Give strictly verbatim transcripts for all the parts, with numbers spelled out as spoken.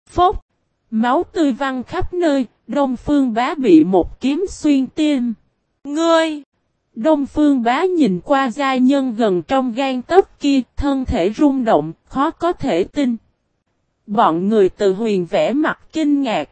Phốc. Máu tươi văng khắp nơi, Đông Phương Bá bị một kiếm xuyên tim. Ngươi! Đông Phương Bá nhìn qua giai nhân gần trong gang tấc kia, thân thể rung động, khó có thể tin. Bọn người từ Huyền vẽ mặt kinh ngạc.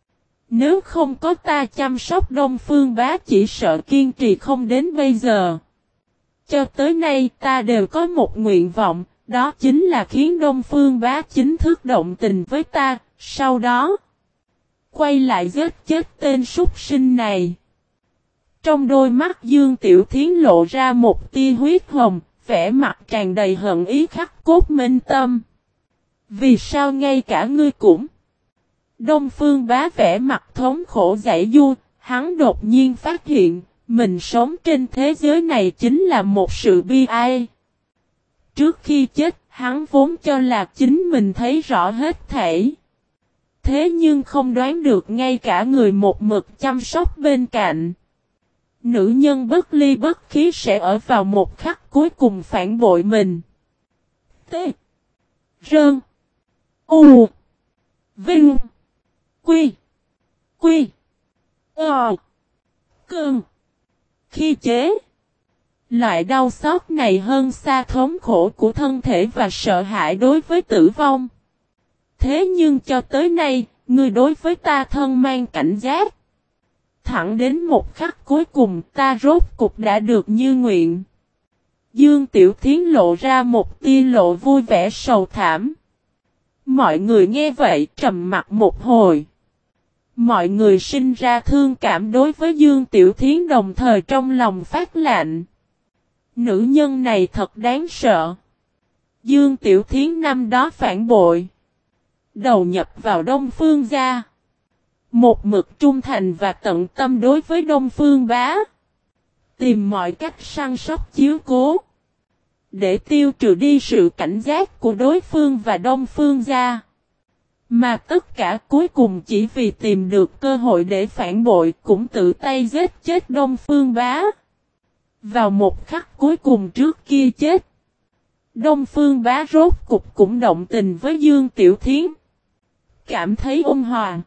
Nếu không có ta chăm sóc Đông Phương Bá chỉ sợ kiên trì không đến bây giờ. Cho tới nay ta đều có một nguyện vọng, đó chính là khiến Đông Phương Bá chính thức động tình với ta, sau đó quay lại giết chết tên súc sinh này. Trong đôi mắt Dương Tiểu Thiến lộ ra một tia huyết hồng, vẻ mặt tràn đầy hận ý khắc cốt minh tâm. Vì sao ngay cả ngươi cũng? Đông Phương Bá vẻ mặt thống khổ giãy giụa, hắn đột nhiên phát hiện, mình sống trên thế giới này chính là một sự bi ai. Trước khi chết, hắn vốn cho là chính mình thấy rõ hết thảy. Thế nhưng không đoán được ngay cả người một mực chăm sóc bên cạnh. Nữ nhân bất ly bất khí sẽ ở vào một khắc cuối cùng phản bội mình. T. Rơn. U. Vinh. Quy. Quy. Ờ. Cơn. Khi chế. Loại đau xót này hơn xa thống khổ của thân thể và sợ hãi đối với tử vong. Thế nhưng cho tới nay, ngươi đối với ta thân mang cảnh giác. Thẳng đến một khắc cuối cùng ta rốt cục đã được như nguyện. Dương Tiểu Thiến lộ ra một tia lộ vui vẻ sầu thảm. Mọi người nghe vậy trầm mặt một hồi. Mọi người sinh ra thương cảm đối với Dương Tiểu Thiến đồng thời trong lòng phát lạnh. Nữ nhân này thật đáng sợ. Dương Tiểu Thiến năm đó phản bội. Đầu nhập vào Đông Phương gia. Một mực trung thành và tận tâm đối với Đông Phương Bá. Tìm mọi cách săn sóc chiếu cố. Để tiêu trừ đi sự cảnh giác của đối phương và Đông Phương gia. Mà tất cả cuối cùng chỉ vì tìm được cơ hội để phản bội cũng tự tay giết chết Đông Phương Bá. Vào một khắc cuối cùng trước kia chết. Đông Phương Bá rốt cục cũng động tình với Dương Tiểu Thiến. Cảm thấy ôn hòa.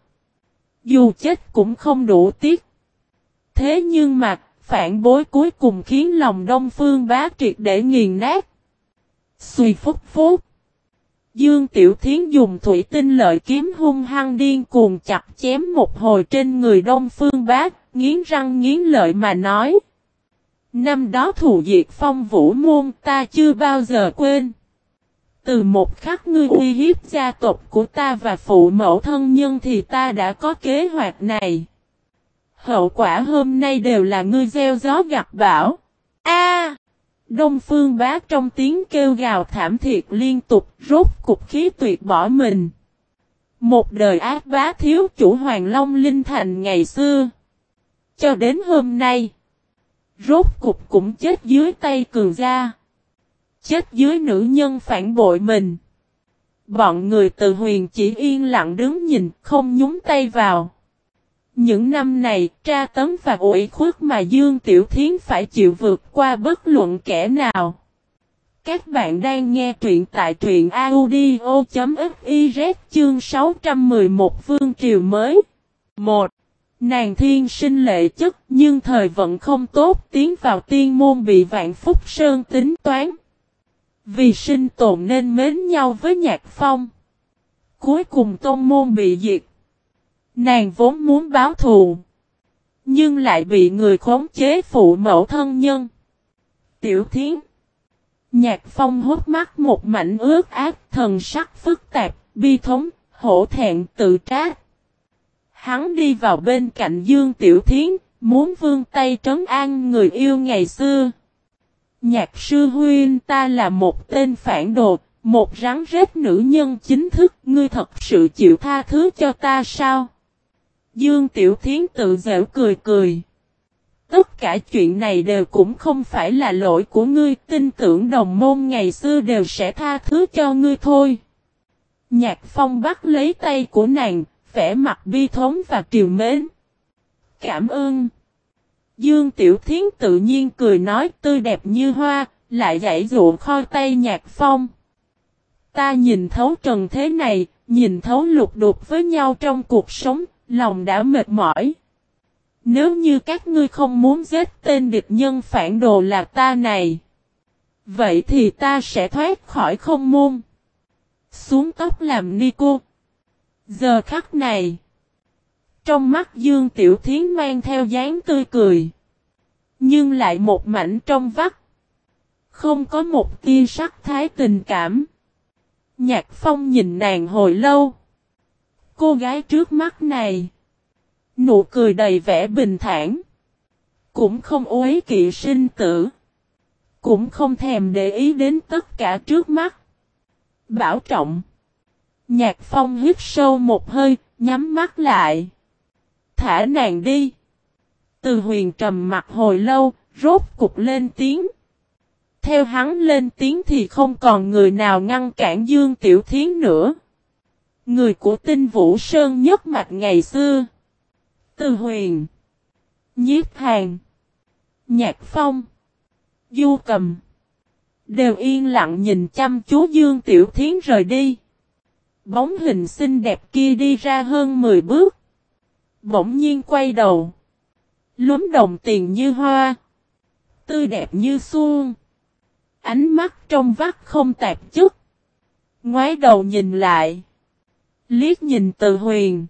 Dù chết cũng không đủ tiếc. Thế nhưng mà, phản bối cuối cùng khiến lòng Đông Phương Bá triệt để nghiền nát. Xùy phúc phúc. Dương Tiểu Thiến dùng thủy tinh lợi kiếm hung hăng điên cuồng chặt chém một hồi trên người Đông Phương Bá, nghiến răng nghiến lợi mà nói. Năm đó thù diệt Phong Vũ Môn ta chưa bao giờ quên. Từ một khắc ngươi uy hiếp gia tộc của ta và phụ mẫu thân nhân thì ta đã có kế hoạch này. Hậu quả hôm nay đều là ngươi gieo gió gặt bão. A! Đông Phương Bá trong tiếng kêu gào thảm thiết liên tục rốt cục khí tuyệt bỏ mình. Một đời ác bá thiếu chủ Hoàng Long Linh Thành ngày xưa. Cho đến hôm nay. Rốt cục cũng chết dưới tay cường gia. Chết dưới nữ nhân phản bội mình. Bọn người từ Huyền chỉ yên lặng đứng nhìn không nhúng tay vào. Những năm này tra tấn và ủy khuất mà Dương Tiểu Thiến phải chịu vượt qua bất luận kẻ nào. Các bạn đang nghe truyện tại truyện audio chấm fiz chương sáu trăm mười một Vương Triều mới. một. Nàng thiên sinh lệ chất nhưng thời vận không tốt tiến vào tiên môn bị Vạn Phúc Sơn tính toán. Vì sinh tồn nên mến nhau với Nhạc Phong. Cuối cùng tôn môn bị diệt. Nàng vốn muốn báo thù. Nhưng lại bị người khống chế phụ mẫu thân nhân. Tiểu Thiến. Nhạc Phong hốt mắt một mảnh ướt át thần sắc phức tạp, bi thống, hổ thẹn tự trách. Hắn đi vào bên cạnh Dương Tiểu Thiến, muốn vươn tay trấn an người yêu ngày xưa. Nhạc sư huynh ta là một tên phản đồ, một rắn rết nữ nhân chính thức, ngươi thật sự chịu tha thứ cho ta sao? Dương Tiểu Thiến tự giễu cười cười. Tất cả chuyện này đều cũng không phải là lỗi của ngươi, tin tưởng đồng môn ngày xưa đều sẽ tha thứ cho ngươi thôi. Nhạc Phong bắt lấy tay của nàng, vẻ mặt bi thống và trìu mến. Cảm ơn. Dương Tiểu Thiến tự nhiên cười nói tươi đẹp như hoa, lại giãy dụa khoi tay Nhạc Phong. Ta nhìn thấu trần thế này, nhìn thấu lục đục với nhau trong cuộc sống, lòng đã mệt mỏi. Nếu như các ngươi không muốn giết tên địch nhân phản đồ là ta này, vậy thì ta sẽ thoát khỏi không môn. Xuống tóc làm ni cô. Giờ khắc này, trong mắt Dương Tiểu Thiến mang theo dáng tươi cười, nhưng lại một mảnh trong vắt. Không có một tia sắc thái tình cảm. Nhạc Phong nhìn nàng hồi lâu. Cô gái trước mắt này, nụ cười đầy vẻ bình thản, cũng không uế kỵ sinh tử, cũng không thèm để ý đến tất cả trước mắt. Bảo trọng. Nhạc Phong hít sâu một hơi, nhắm mắt lại. Thả nàng đi. Từ Huyền trầm mặt hồi lâu, rốt cục lên tiếng. Theo hắn lên tiếng thì không còn người nào ngăn cản Dương Tiểu Thiến nữa. Người của Tinh Vũ Sơn nhất mạch ngày xưa. Từ Huyền, Nhiếp Hàn, Nhạc Phong, Du Cầm đều yên lặng nhìn chăm chú Dương Tiểu Thiến rời đi. Bóng hình xinh đẹp kia đi ra hơn mười bước. Bỗng nhiên quay đầu. Lúm đồng tiền như hoa. Tươi đẹp như xuân. Ánh mắt trong vắt không tạp chất. Ngoái đầu nhìn lại. Liếc nhìn Từ Huyền.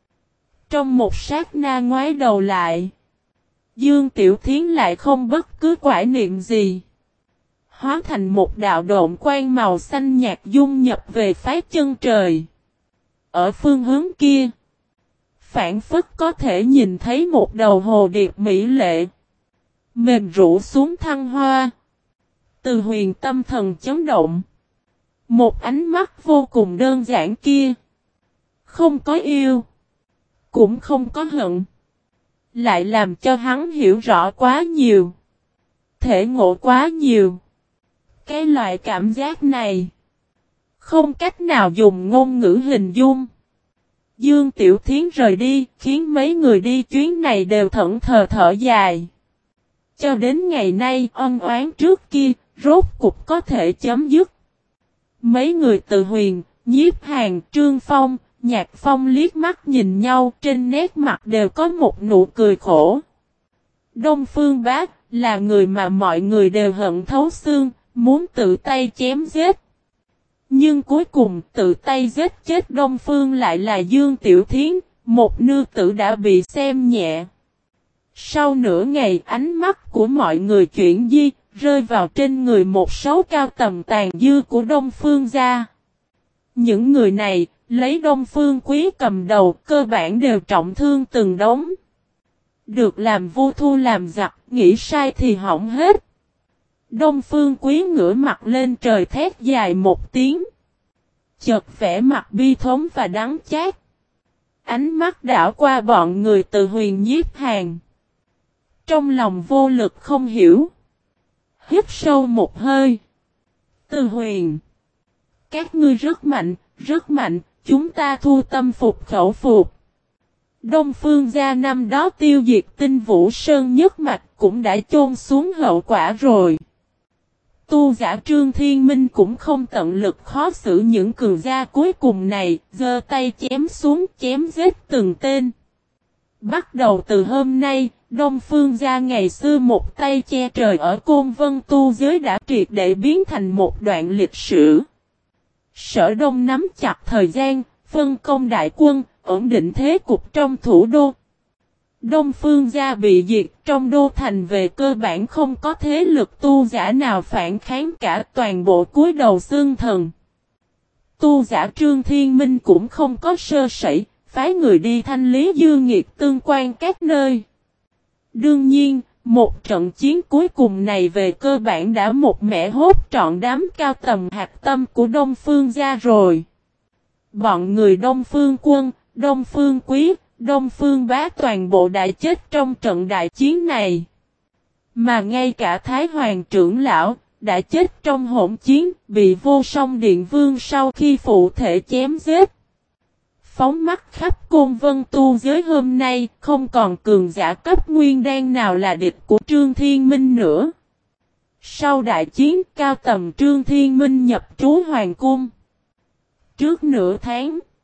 Trong một sát na ngoái đầu lại. Dương Tiểu Thiến lại không bất cứ quải niệm gì. Hóa thành một đạo độn quang màu xanh nhạt dung nhập về phái chân trời. Ở phương hướng kia, phảng phất có thể nhìn thấy một đầu hồ điệp mỹ lệ, mềm rũ xuống thăng hoa. Từ Huyền tâm thần chấn động. Một ánh mắt vô cùng đơn giản kia, không có yêu, cũng không có hận, lại làm cho hắn hiểu rõ quá nhiều, thể ngộ quá nhiều. Cái loại cảm giác này, không cách nào dùng ngôn ngữ hình dung. Dương Tiểu Thiến rời đi, khiến mấy người đi chuyến này đều thẫn thờ thở dài. Cho đến ngày nay, ân oán trước kia, rốt cục có thể chấm dứt. Mấy người Từ Huyền, Nhiếp Hàn, Trương Phong, Nhạc Phong liếc mắt nhìn nhau, trên nét mặt đều có một nụ cười khổ. Đông Phương Bá là người mà mọi người đều hận thấu xương, muốn tự tay chém giết. Nhưng cuối cùng tự tay giết chết Đông Phương lại là Dương Tiểu Thiến, một nữ tử đã bị xem nhẹ. Sau nửa ngày ánh mắt của mọi người chuyển di, rơi vào trên người một số cao tầm tàn dư của Đông Phương gia. Những người này, lấy Đông Phương Quý cầm đầu, cơ bản đều trọng thương từng đống. Được làm vua thua làm giặc, nghĩ sai thì hỏng hết. Đông Phương Quý ngửa mặt lên trời thét dài một tiếng. Chợt vẻ mặt bi thống và đắng chát. Ánh mắt đảo qua bọn người Từ Huyền, Nhiếp Hàn. Trong lòng vô lực không hiểu. Hít sâu một hơi. Từ Huyền, các ngươi rất mạnh, rất mạnh, chúng ta thu tâm phục khẩu phục. Đông Phương gia năm đó tiêu diệt Tinh Vũ Sơn nhất mạch cũng đã chôn xuống hậu quả rồi. Tu giả Trương Thiên Minh cũng không tận lực khó xử những cường gia cuối cùng này, giơ tay chém xuống chém giết từng tên. Bắt đầu từ hôm nay, Đông Phương gia ngày xưa một tay che trời ở Côn Vân tu giới đã triệt để biến thành một đoạn lịch sử. Sở Đông nắm chặt thời gian, phân công đại quân, ổn định thế cục trong thủ đô. Đông Phương gia bị diệt, trong đô thành về cơ bản không có thế lực tu giả nào phản kháng cả, toàn bộ cúi đầu xương thần. Tu giả Trương Thiên Minh cũng không có sơ sẩy, phái người đi thanh lý dư nghiệt tương quan các nơi. Đương nhiên, một trận chiến cuối cùng này về cơ bản đã một mẻ hốt trọn đám cao tầm hạt tâm của Đông Phương gia rồi. Bọn người Đông Phương Quân, Đông Phương Quý, Đông Phương Bá toàn bộ đã chết trong trận đại chiến này. Mà ngay cả Thái Hoàng trưởng lão đã chết trong hỗn chiến, bị Vô Song Điện Vương sau khi phụ thể chém giết. Phóng mắt khắp Côn Vân tu giới hôm nay, không còn cường giả cấp nguyên đan nào là địch của Trương Thiên Minh nữa. Sau đại chiến, cao tầm Trương Thiên Minh nhập trú Hoàng cung. Trước nửa tháng,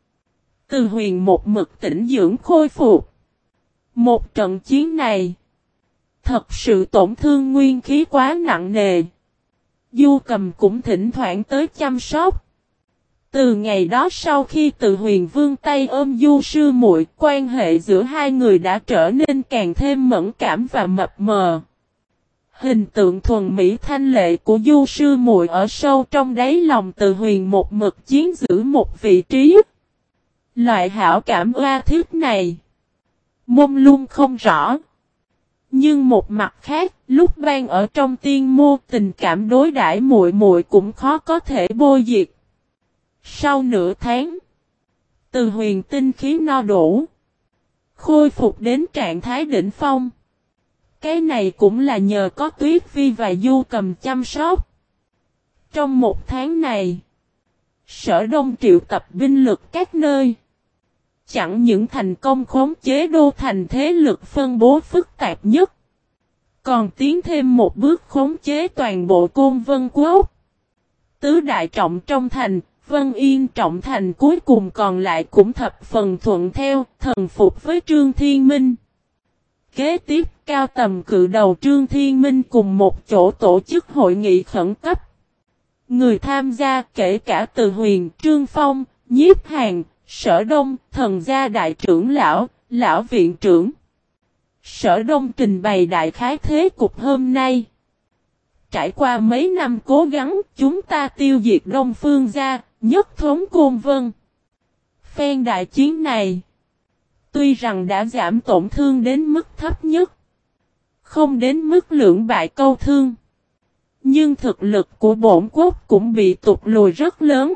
Từ Huyền một mực tĩnh dưỡng khôi phục. Một trận chiến này, thật sự tổn thương nguyên khí quá nặng nề. Du Cầm cũng thỉnh thoảng tới chăm sóc. Từ ngày đó sau khi Từ Huyền vươn tay ôm Du sư muội, quan hệ giữa hai người đã trở nên càng thêm mẫn cảm và mập mờ. Hình tượng thuần mỹ thanh lệ của Du sư muội ở sâu trong đáy lòng Từ Huyền một mực chiếm giữ một vị trí. Loại hảo cảm oa thiết này, mông lung không rõ. Nhưng một mặt khác, lúc ban ở trong tiên môn, tình cảm đối đãi muội muội cũng khó có thể bôi diệt. Sau nửa tháng, Từ Huyền tinh khí no đủ, khôi phục đến trạng thái đỉnh phong. Cái này cũng là nhờ có Tuyết Vi và Du Cầm chăm sóc. Trong một tháng này, Sở Đông triệu tập binh lực các nơi, chẳng những thành công khống chế đô thành thế lực phân bố phức tạp nhất, còn tiến thêm một bước khống chế toàn bộ Côn Vân Quốc. Tứ đại trọng trong thành, Vân Yên trọng thành cuối cùng còn lại cũng thập phần thuận theo, thần phục với Trương Thiên Minh. Kế tiếp, cao tầm cự đầu Trương Thiên Minh cùng một chỗ tổ chức hội nghị khẩn cấp. Người tham gia kể cả Từ Huyền, Trương Phong, Nhiếp Hàn, Sở Đông, thần gia đại trưởng lão, lão viện trưởng. Sở Đông trình bày đại khái thế cục hôm nay. Trải qua mấy năm cố gắng, chúng ta tiêu diệt Đông Phương gia, nhất thống Côn Vân. Phen đại chiến này, tuy rằng đã giảm tổn thương đến mức thấp nhất, không đến mức lưỡng bại câu thương, nhưng thực lực của bổn quốc cũng bị tụt lùi rất lớn.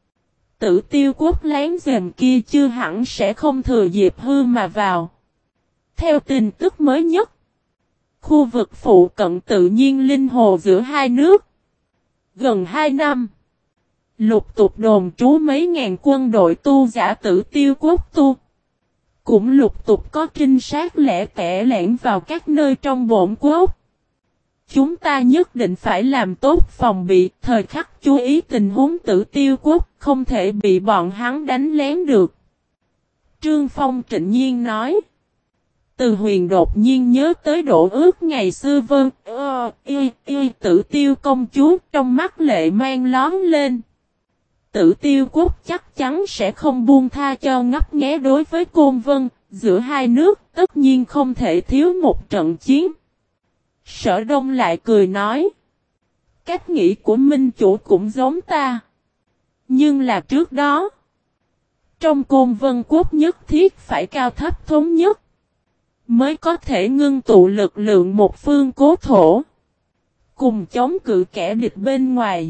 Tử Tiêu quốc láng giềng kia chưa hẳn sẽ không thừa dịp hư mà vào. Theo tin tức mới nhất, khu vực phụ cận tự nhiên linh hồ giữa hai nước, gần hai năm, lục tục đồn trú mấy ngàn quân đội tu giả Tử Tiêu quốc tu. Cũng lục tục có trinh sát lẻ tẻ lẻn vào các nơi trong bổn quốc. Chúng ta nhất định phải làm tốt phòng bị, thời khắc chú ý tình huống Tử Tiêu quốc, không thể bị bọn hắn đánh lén được. Trương Phong trịnh nhiên nói. Từ Huyền đột nhiên nhớ tới Đỗ Ước ngày xưa vân, ơ, y, y, Tử Tiêu công chúa, trong mắt lệ mang lón lên. Tử Tiêu quốc chắc chắn sẽ không buông tha cho ngấp nghé đối với Côn Vân, giữa hai nước tất nhiên không thể thiếu một trận chiến. Sở Đông lại cười nói. Cách nghĩ của Minh Chủ cũng giống ta. Nhưng là trước đó, trong Côn Vân quốc nhất thiết phải cao thấp thống nhất, mới có thể ngưng tụ lực lượng một phương cố thổ, cùng chống cự kẻ địch bên ngoài.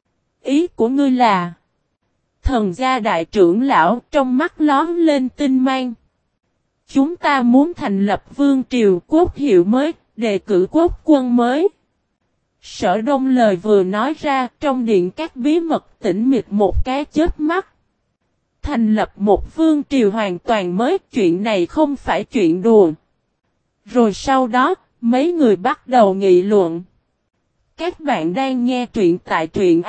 Ý của ngươi là, thần gia đại trưởng lão trong mắt lón lên tinh mang. Chúng ta muốn thành lập vương triều quốc hiệu mới, đề cử quốc quân mới. Sở Đông lời vừa nói ra, trong điện các bí mật tĩnh mịch một cái chớp mắt. Thành lập một vương triều hoàn toàn mới, chuyện này không phải chuyện đùa. Rồi sau đó, mấy người bắt đầu nghị luận. Các bạn đang nghe truyện tại truyện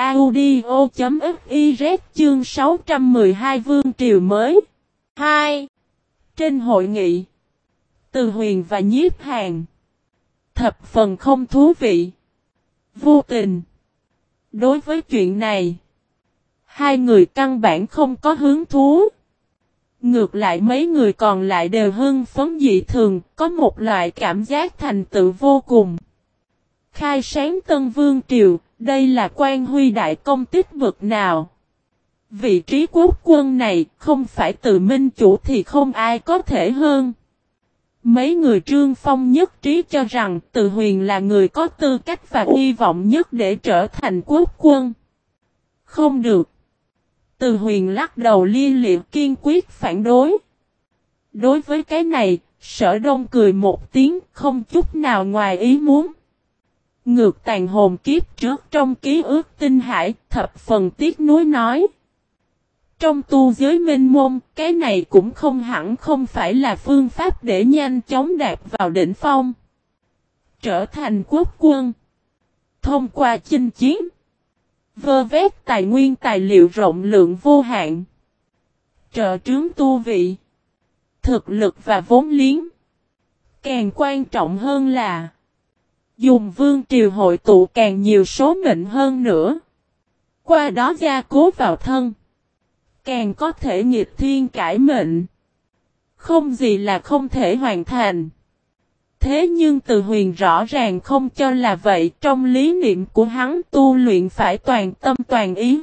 audio.fiz chương sáu trăm mười hai Vương Triều mới. hai. Trên hội nghị, Từ Huyền và Nhiếp Hàn thập phần không thú vị. Vô tình. Đối với chuyện này, hai người căn bản không có hứng thú. Ngược lại mấy người còn lại đều hưng phấn dị thường, có một loại cảm giác thành tựu vô cùng. Khai sáng Tân Vương Triều, đây là quan huy đại công tích bậc nào. Vị trí quốc quân này, không phải từ Minh Chủ thì không ai có thể hơn. Mấy người Trương Phong nhất trí cho rằng Từ Huyền là người có tư cách và hy vọng nhất để trở thành quốc quân. Không được. Từ Huyền lắc đầu lia lịa kiên quyết phản đối. Đối với cái này, Sở Đông cười một tiếng không chút nào ngoài ý muốn. Ngược tàn hồn kiếp trước trong ký ức tinh hải, thập phần tiếc nuối nói. Trong tu giới minh môn, cái này cũng không hẳn không phải là phương pháp để nhanh chóng đạt vào đỉnh phong. Trở thành quốc quân. Thông qua chinh chiến. Vơ vét tài nguyên tài liệu rộng lượng vô hạn. trợ trướng tu vị, thực lực và vốn liếng. Càng quan trọng hơn là dùng vương triều hội tụ càng nhiều số mệnh hơn nữa. Qua đó gia cố vào thân, càng có thể nghịch thiên cải mệnh. Không gì là không thể hoàn thành. Thế nhưng Từ Huyền rõ ràng không cho là vậy, trong lý niệm của hắn tu luyện phải toàn tâm toàn ý.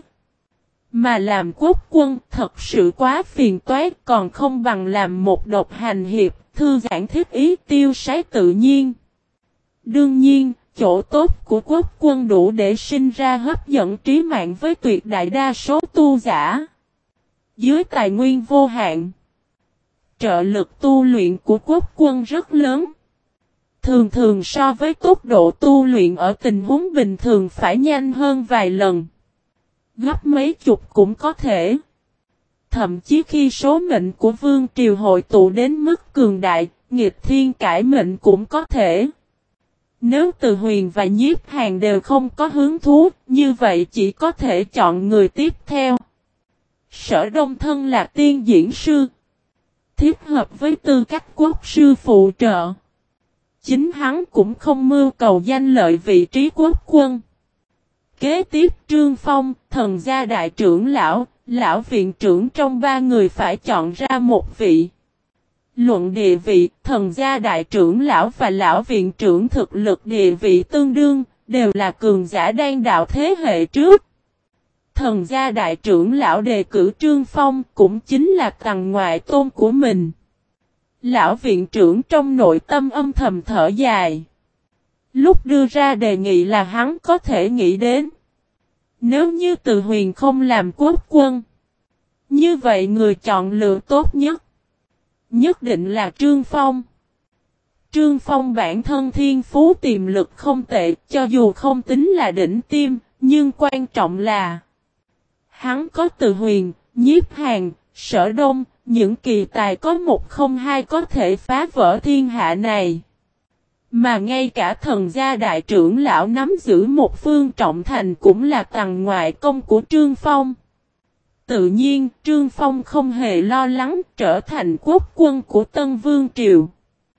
Mà làm quốc quân thật sự quá phiền toái, còn không bằng làm một độc hành hiệp, thư giãn thiết ý tiêu sái tự nhiên. Đương nhiên, chỗ tốt của quốc quân đủ để sinh ra hấp dẫn trí mạng với tuyệt đại đa số tu giả. Dưới tài nguyên vô hạn, trợ lực tu luyện của quốc quân rất lớn. Thường thường so với tốc độ tu luyện ở tình huống bình thường phải nhanh hơn vài lần. Gấp mấy chục cũng có thể. Thậm chí khi số mệnh của vương triều hội tụ đến mức cường đại, nghịch thiên cải mệnh cũng có thể. Nếu Từ Huyền và Nhiếp Hàn đều không có hứng thú, như vậy chỉ có thể chọn người tiếp theo. Sở Đông thân là tiên diễn sư, thiết hợp với tư cách quốc sư phụ trợ. Chính hắn cũng không mưu cầu danh lợi vị trí quốc quân. Kế tiếp Trương Phong, thần gia đại trưởng lão, lão viện trưởng trong ba người phải chọn ra một vị. Luận địa vị, thần gia đại trưởng lão và lão viện trưởng thực lực địa vị tương đương, đều là cường giả đan đạo thế hệ trước. Thần gia đại trưởng lão đề cử Trương Phong cũng chính là tầng ngoại tôn của mình. Lão viện trưởng trong nội tâm âm thầm thở dài. Lúc đưa ra đề nghị là hắn có thể nghĩ đến. Nếu như Từ Huyền không làm quốc quân, như vậy người chọn lựa tốt nhất nhất định là Trương Phong. Trương Phong bản thân thiên phú tiềm lực không tệ, cho dù không tính là đỉnh tiêm, nhưng quan trọng là hắn có Từ Huyền, Nhiếp Hàn, Sở Đông, những kỳ tài có một không hai có thể phá vỡ thiên hạ này. Mà ngay cả thần gia đại trưởng lão nắm giữ một phương trọng thành cũng là tầng ngoại công của Trương Phong. Tự nhiên, Trương Phong không hề lo lắng trở thành quốc quân của Tân Vương Triều.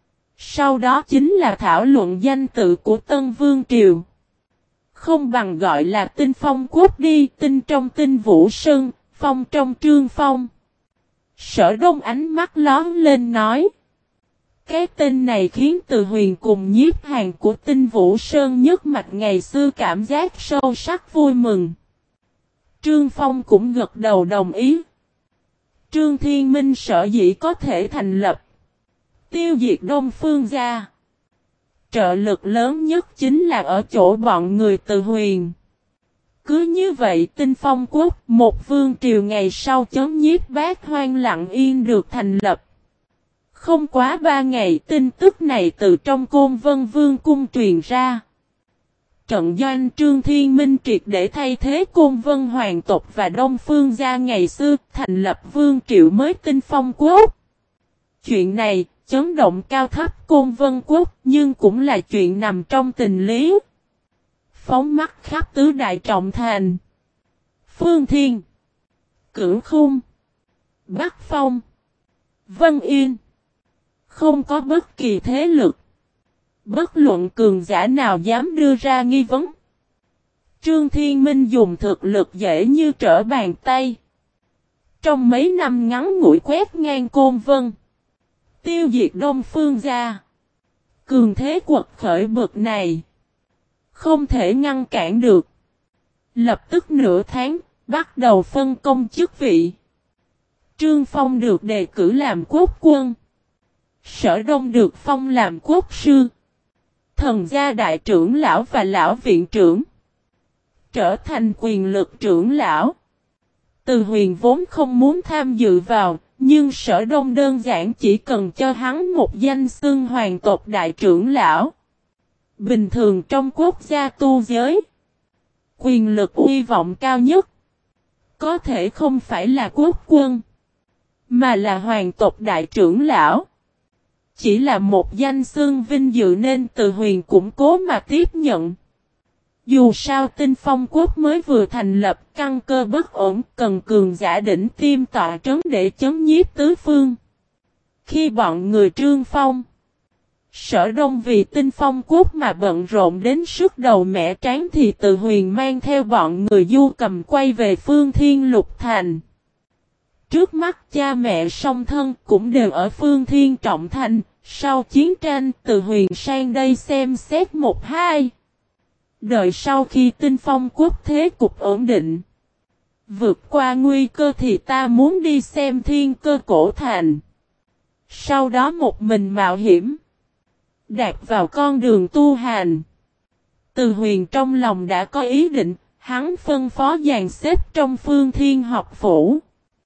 Sau đó chính là thảo luận danh tự của Tân Vương Triều. Không bằng gọi là Tinh Phong Quốc đi, tinh trong Tinh Vũ Sơn, phong trong Trương Phong. Sở Đông ánh mắt lón lên nói. Cái tên này khiến Từ Huyền cùng Nhiếp Hàn của Tinh Vũ Sơn nhất mạch ngày xưa cảm giác sâu sắc vui mừng. Trương Phong cũng gật đầu đồng ý. Trương Thiên Minh sở dĩ có thể thành lập tiêu diệt Đông Phương gia. Trợ lực lớn nhất chính là ở chỗ bọn người Từ Huyền. Cứ như vậy Tinh Phong Quốc, một vương triều ngày sau chấn nhiếp Bát Hoang lặng yên được thành lập. Không quá ba ngày tin tức này từ trong Côn Vân Vương cung truyền ra. Trận doanh Trương Thiên Minh triệt để thay thế Côn Vân Hoàng tộc và Đông Phương gia ngày xưa, thành lập vương triệu mới Tinh Phong Quốc. Chuyện này chấn động cao thấp Côn Vân Quốc, nhưng cũng là chuyện nằm trong tình lý. Phóng mắt khắp tứ đại trọng thành, Phương Thiên, Cửu Khung, Bắc Phong, Vân Yên. Không có bất kỳ thế lực, bất luận cường giả nào dám đưa ra nghi vấn. Trương Thiên Minh dùng thực lực dễ như trở bàn tay. Trong mấy năm ngắn ngủi quét ngang Côn Vân, tiêu diệt Đông Phương gia. Cường thế quật khởi bực này, không thể ngăn cản được. Lập tức nửa tháng, bắt đầu phân công chức vị. Trương Phong được đề cử làm quốc quân. Sở Đông được phong làm quốc sư. Thần gia đại trưởng lão và lão viện trưởng trở thành quyền lực trưởng lão. Từ Huyền vốn không muốn tham dự vào, nhưng Sở Đông đơn giản chỉ cần cho hắn một danh xưng hoàng tộc đại trưởng lão. Bình thường trong quốc gia tu giới, quyền lực uy vọng cao nhất có thể không phải là quốc quân, mà là hoàng tộc đại trưởng lão. Chỉ là một danh xưng vinh dự nên Từ Huyền cũng cố mà tiếp nhận. Dù sao Tinh Phong Quốc mới vừa thành lập, căn cơ bất ổn, cần cường giả đỉnh tiêm tọa trấn để chấn nhiếp tứ phương. Khi bọn người Trương Phong, Sở Đông vì Tinh Phong Quốc mà bận rộn đến sức đầu mẻ trán thì Từ Huyền mang theo bọn người Du Cầm quay về Phương Thiên Lục Thành. Trước mắt cha mẹ song thân cũng đều ở Phương Thiên Trọng Thành, sau chiến tranh Từ Huyền sang đây xem xét một hai. Đợi sau khi Tinh Phong Quốc thế cục ổn định, vượt qua nguy cơ thì ta muốn đi xem Thiên Cơ Cổ Thành. Sau đó một mình mạo hiểm, đạp vào con đường tu hành. Từ Huyền trong lòng đã có ý định, hắn phân phó dàn xếp trong Phương Thiên học phủ.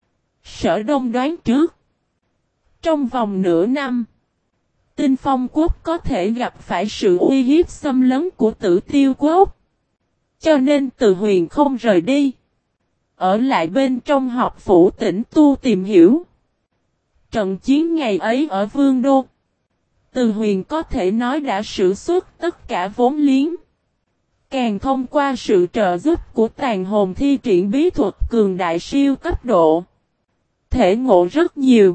Sở Đông đoán trước, trong vòng nửa năm, Tinh Phong Quốc có thể gặp phải sự uy hiếp xâm lấn của Tử Tiêu Quốc. Cho nên Từ Huyền không rời đi, ở lại bên trong học phủ tĩnh tu tìm hiểu. Trận chiến ngày ấy ở Vương Đô, Từ Huyền có thể nói đã sử xuất tất cả vốn liếng. Càng thông qua sự trợ giúp của tàn hồn thi triển bí thuật cường đại siêu cấp độ, thể ngộ rất nhiều.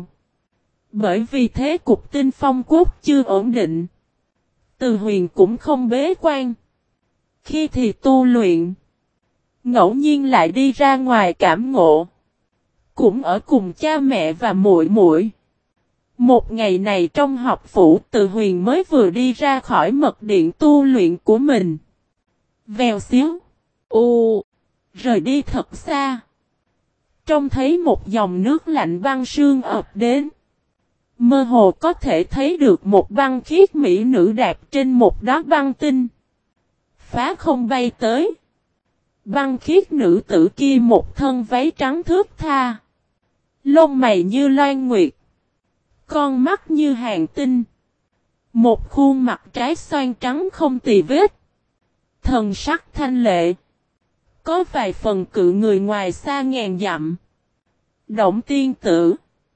Bởi vì thế cục Tinh Phong Quốc chưa ổn định, Từ Huyền cũng không bế quan. Khi thì tu luyện, ngẫu nhiên lại đi ra ngoài cảm ngộ, cũng ở cùng cha mẹ và muội muội. Một ngày này trong học phủ, Từ Huyền mới vừa đi ra khỏi mật điện tu luyện của mình. Vèo xíu, u, rời đi thật xa. Trông thấy một dòng nước lạnh băng sương ập đến. Mơ hồ có thể thấy được một băng khiết mỹ nữ đạp trên một đóa băng tinh. Phá không bay tới. Băng khiết nữ tử kia một thân váy trắng thướt tha. Lông mày như loan nguyệt. Con mắt như hàng tinh. Một khuôn mặt trái xoan trắng không tì vết. Thần sắc thanh lệ. Có vài phần cự người ngoài xa ngàn dặm. Động tiên tử.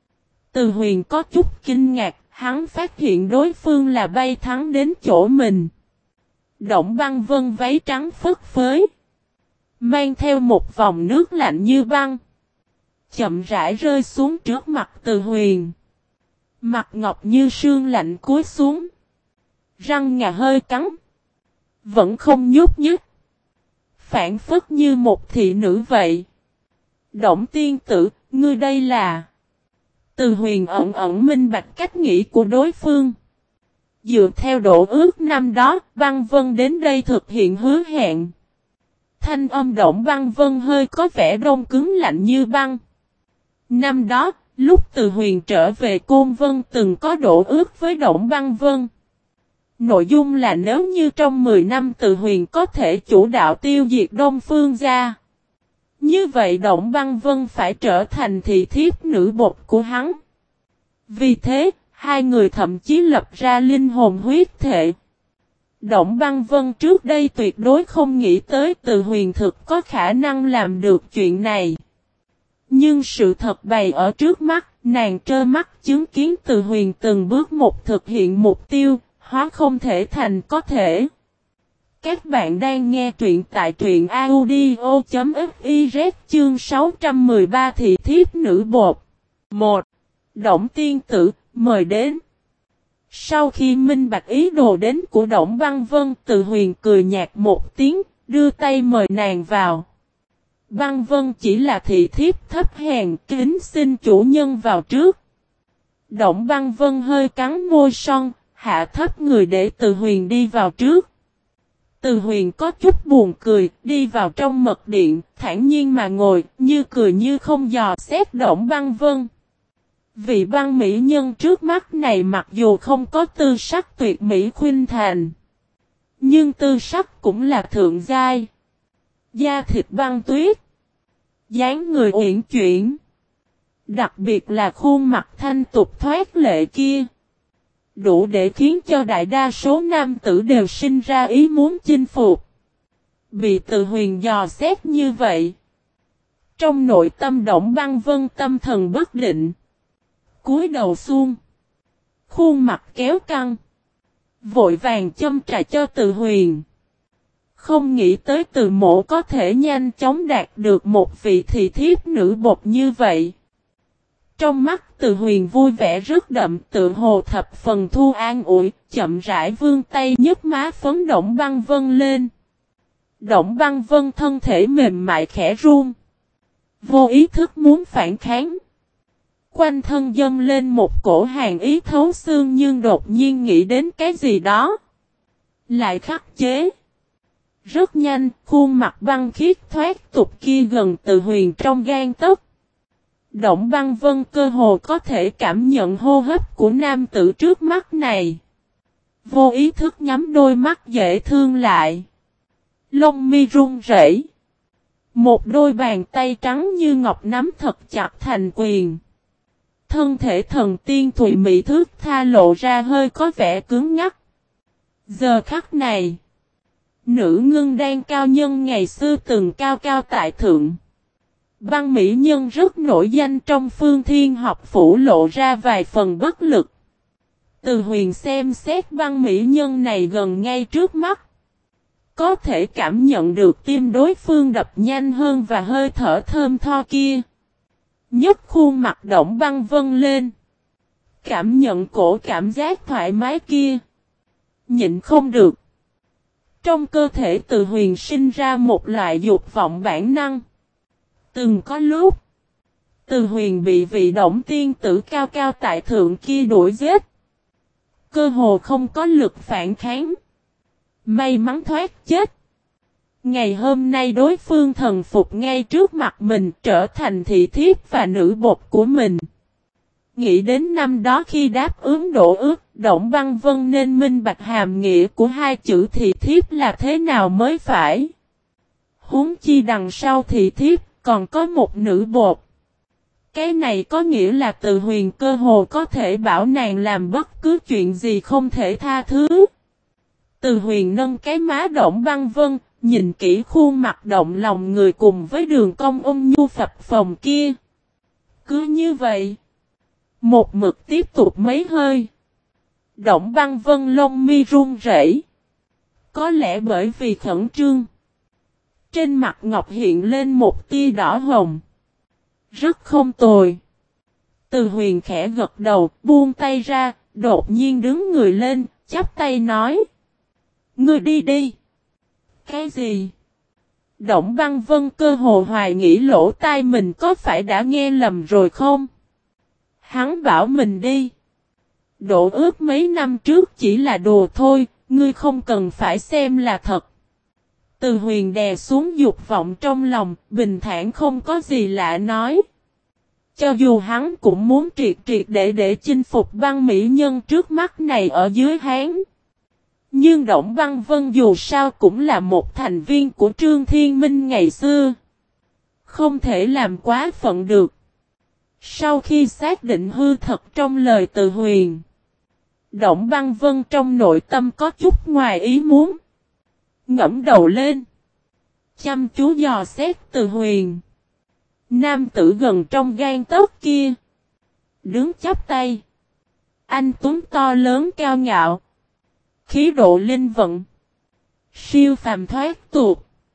Từ Huyền có chút kinh ngạc, hắn phát hiện đối phương là bay thắng đến chỗ mình. Động Băng Vân váy trắng phất phới, mang theo một vòng nước lạnh như băng, chậm rãi rơi xuống trước mặt Từ Huyền. Mặt ngọc như sương lạnh cúi xuống, răng ngà hơi cắn, vẫn không nhúc nhích, phản phất như một thị nữ vậy. Động tiên tử, ngươi đây là... Từ Huyền ẩn ẩn minh bạch cách nghĩ của đối phương. Dựa theo độ ước năm đó, Băng Vân đến đây thực hiện hứa hẹn. Thanh âm Động Băng Vân hơi có vẻ đông cứng lạnh như băng. Năm đó, lúc Từ Huyền trở về Côn Vân từng có độ ước với Động Băng Vân. Nội dung là nếu như trong mười năm Từ Huyền có thể chủ đạo tiêu diệt Đông Phương gia, như vậy Động Băng Vân phải trở thành thị thiếp nữ bột của hắn. Vì thế, hai người thậm chí lập ra linh hồn huyết thệ. Động Băng Vân trước đây tuyệt đối không nghĩ tới Từ Huyền thực có khả năng làm được chuyện này. Nhưng sự thật bày ở trước mắt, nàng trơ mắt chứng kiến Từ Huyền từng bước một thực hiện mục tiêu, hóa không thể thành có thể. Các bạn đang nghe truyện tại truyện audio chấm fiz chương sáu trăm mười ba thị thiếp nữ bột. một. Động tiên tử, mời đến. Sau khi minh bạch ý đồ đến của Động Băng Vân, Từ Huyền cười nhạt một tiếng, đưa tay mời nàng vào. Băng Vân chỉ là thị thiếp thấp hèn, kính xin chủ nhân vào trước. Động Băng Vân hơi cắn môi son, hạ thấp người để Từ Huyền đi vào trước. Từ Huyền có chút buồn cười, đi vào trong mật điện, thản nhiên mà ngồi, như cười như không dò xét Động Băng Vân. Vị băng mỹ nhân trước mắt này mặc dù không có tư sắc tuyệt mỹ khuynh thành, nhưng tư sắc cũng là thượng giai. Da thịt băng tuyết, dáng người uyển chuyển, đặc biệt là khuôn mặt thanh tục thoát lệ kia, đủ để khiến cho đại đa số nam tử đều sinh ra ý muốn chinh phục. Bị Từ Huyền dò xét như vậy, trong nội tâm Động Băng Vân tâm thần bất định, cúi đầu xuống, khuôn mặt kéo căng, vội vàng châm trà cho Từ Huyền. Không nghĩ tới Từ Mộ có thể nhanh chóng đạt được một vị thị thiếp nữ bột như vậy. Trong mắt Từ Huyền vui vẻ rất đậm, tự hồ thập phần thu an ủi, chậm rãi vươn tay nhấc má phấn Động Băng Vân lên. Động Băng Vân thân thể mềm mại khẽ run. Vô ý thức muốn phản kháng. Quanh thân dâng lên một cổ hàn ý thấu xương nhưng đột nhiên nghĩ đến cái gì đó. Lại khắc chế. Rất nhanh, khuôn mặt băng khiết thoát tục kia gần Từ Huyền trong gan tấc. Động Băng Vân cơ hồ có thể cảm nhận hô hấp của nam tử trước mắt này. Vô ý thức nhắm đôi mắt dễ thương lại. Lông mi run rẩy. Một đôi bàn tay trắng như ngọc nắm thật chặt thành quyền. Thân thể thần tiên thùy mị thước tha lộ ra hơi có vẻ cứng ngắc. Giờ khắc này, nữ ngưng đang cao nhân ngày xưa từng cao cao tại thượng. Băng mỹ nhân rất nổi danh trong Phương Thiên học phủ lộ ra vài phần bất lực. Từ Huyền xem xét băng mỹ nhân này gần ngay trước mắt. Có thể cảm nhận được tim đối phương đập nhanh hơn và hơi thở thơm tho kia. Nhấc khuôn mặt Động Băng Vân lên. Cảm nhận cổ cảm giác thoải mái kia. Nhịn không được. Trong cơ thể Từ Huyền sinh ra một loại dục vọng bản năng. Từng có lúc, Từ Huyền bị vị Động tiên tử cao cao tại thượng kia đuổi giết. Cơ hồ không có lực phản kháng. May mắn thoát chết. Ngày hôm nay đối phương thần phục ngay trước mặt mình, trở thành thị thiếp và nữ bột của mình. Nghĩ đến năm đó khi đáp ứng đổ ước, Động Băng Vân nên minh bạch hàm nghĩa của hai chữ thị thiếp là thế nào mới phải. Huống chi đằng sau thị thiếp, còn có một nữ bột. Cái này có nghĩa là Từ Huyền cơ hồ có thể bảo nàng làm bất cứ chuyện gì không thể tha thứ. Từ Huyền nâng cái má Động Băng Vân, nhìn kỹ khuôn mặt động lòng người cùng với đường cong ôn nhu phập phồng kia. Cứ như vậy, một mực tiếp tục mấy hơi. Động Băng Vân lông mi run rẩy. Có lẽ bởi vì khẩn trương. Trên mặt ngọc hiện lên một tia đỏ hồng. Rất không tồi. Từ Huyền khẽ gật đầu, buông tay ra, đột nhiên đứng người lên, chắp tay nói. Ngươi đi đi. Cái gì? Động Băng Vân cơ hồ hoài nghĩ lỗ tai mình có phải đã nghe lầm rồi không? Hắn bảo mình đi. Đổ ước mấy năm trước chỉ là đùa thôi, ngươi không cần phải xem là thật. Từ Huyền đè xuống dục vọng trong lòng, bình thản không có gì lạ nói. Cho dù hắn cũng muốn triệt triệt để để chinh phục băng mỹ nhân trước mắt này ở dưới hắn. Nhưng Động Băng Vân dù sao cũng là một thành viên của Trương Thiên Minh ngày xưa. Không thể làm quá phận được. Sau khi xác định hư thật trong lời Từ Huyền, Động Băng Vân trong nội tâm có chút ngoài ý muốn. Ngẫm đầu lên. Chăm chú dò xét Từ Huyền. Nam tử gần trong gan tấc kia. Đứng chắp tay. Anh tuấn to lớn cao ngạo. Khí độ linh vận. Siêu phàm thoát tuột.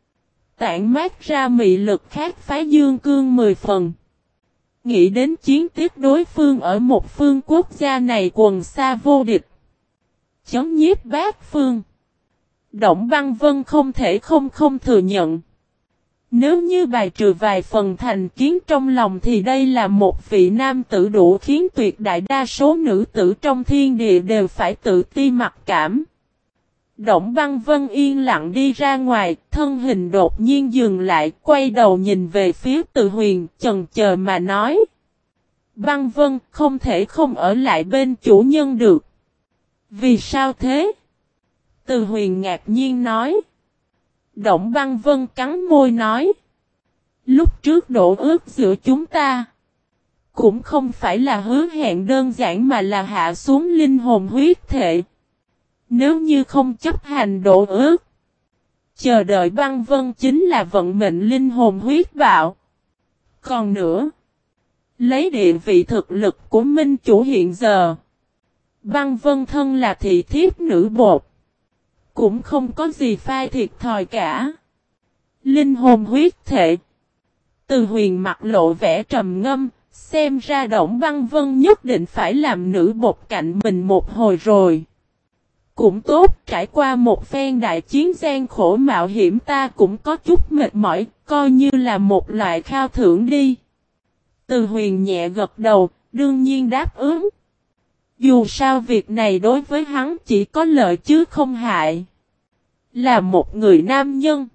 Tản mát ra mị lực khác phái dương cương mười phần. Nghĩ đến chiến tiết đối phương ở một phương quốc gia này quần xa vô địch. Chấn nhiếp bát phương. Động Băng Vân không thể không không thừa nhận. Nếu như bài trừ vài phần thành kiến trong lòng thì đây là một vị nam tử đủ khiến tuyệt đại đa số nữ tử trong thiên địa đều phải tự ti mặc cảm. Động Băng Vân yên lặng đi ra ngoài, thân hình đột nhiên dừng lại, quay đầu nhìn về phía Từ Huyền, chần chờ mà nói. Băng Vân không thể không ở lại bên chủ nhân được. Vì sao thế? Từ Huyền ngạc nhiên nói. Động Băng Vân cắn môi nói. Lúc trước đổ ước giữa chúng ta. Cũng không phải là hứa hẹn đơn giản mà là hạ xuống linh hồn huyết thệ. Nếu như không chấp hành đổ ước. Chờ đợi Băng Vân chính là vận mệnh linh hồn huyết bạo. Còn nữa. Lấy địa vị thực lực của minh chủ hiện giờ. Băng Vân thân là thị thiếp nữ bột. cũng không có gì phai thiệt thòi cả. Linh hồn huyết thể. Từ Huyền mặt lộ vẻ trầm ngâm, xem ra Đổng Băng Vân nhất định phải làm nữ bột cạnh mình một hồi rồi. Cũng tốt, trải qua một phen đại chiến gian khổ mạo hiểm ta cũng có chút mệt mỏi, coi như là một loại khao thưởng đi. Từ Huyền nhẹ gật đầu, đương nhiên đáp ứng. Dù sao việc này đối với hắn chỉ có lợi chứ không hại. Là một người nam nhân.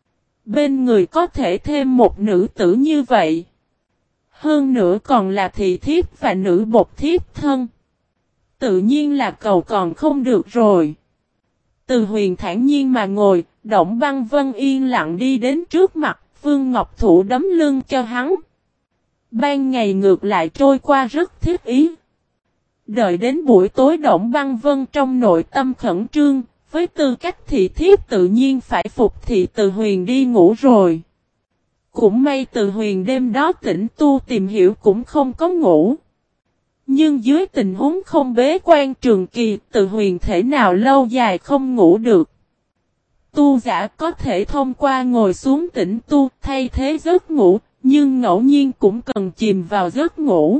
Bên người có thể thêm một nữ tử như vậy. Hơn nữa còn là thị thiếp và nữ bột thiếp thân. Tự nhiên là cầu còn không được rồi. Từ Huyền thản nhiên mà ngồi, Đổng Băng Vân yên lặng đi đến trước mặt, Vương Ngọc Thụ đấm lưng cho hắn. Ban ngày ngược lại trôi qua rất thiết ý. Đợi đến buổi tối Đổng Băng Vân trong nội tâm khẩn trương, với tư cách thị thiếp tự nhiên phải phục thị Từ Huyền đi ngủ rồi. Cũng may Từ Huyền đêm đó tĩnh tu tìm hiểu cũng không có ngủ. Nhưng dưới tình huống không bế quan trường kỳ, Từ Huyền thể nào lâu dài không ngủ được. Tu giả có thể thông qua ngồi xuống tĩnh tu thay thế giấc ngủ, nhưng ngẫu nhiên cũng cần chìm vào giấc ngủ.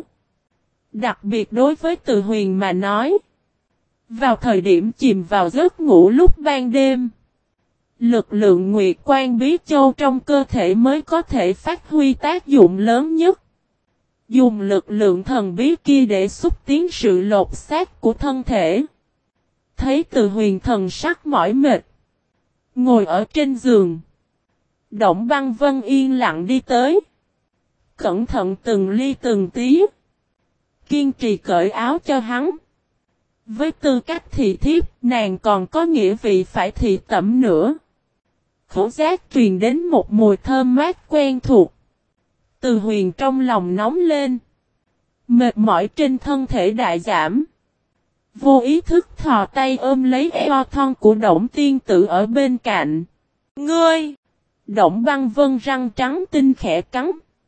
Đặc biệt đối với Từ Huyền mà nói, vào thời điểm chìm vào giấc ngủ lúc ban đêm, lực lượng Nguyệt Quan Bí Châu trong cơ thể mới có thể phát huy tác dụng lớn nhất. Dùng lực lượng thần bí kia để xúc tiến sự lột xác của thân thể. Thấy Từ Huyền thần sắc mỏi mệt, ngồi ở trên giường, Đổng Băng Vân yên lặng đi tới. Cẩn thận từng ly từng tí, kiên trì cởi áo cho hắn. Với tư cách thị thiếp, nàng còn có nghĩa vị phải thị tẩm nữa. Khẩu giác truyền đến một mùi thơm mát quen thuộc. Từ Huyền trong lòng nóng lên. Mệt mỏi trên thân thể đại giảm. Vô ý thức thò tay ôm lấy eo thon của Đổng tiên tử ở bên cạnh. Ngươi! Đổng Băng Vân răng trắng tinh khẽ cắn.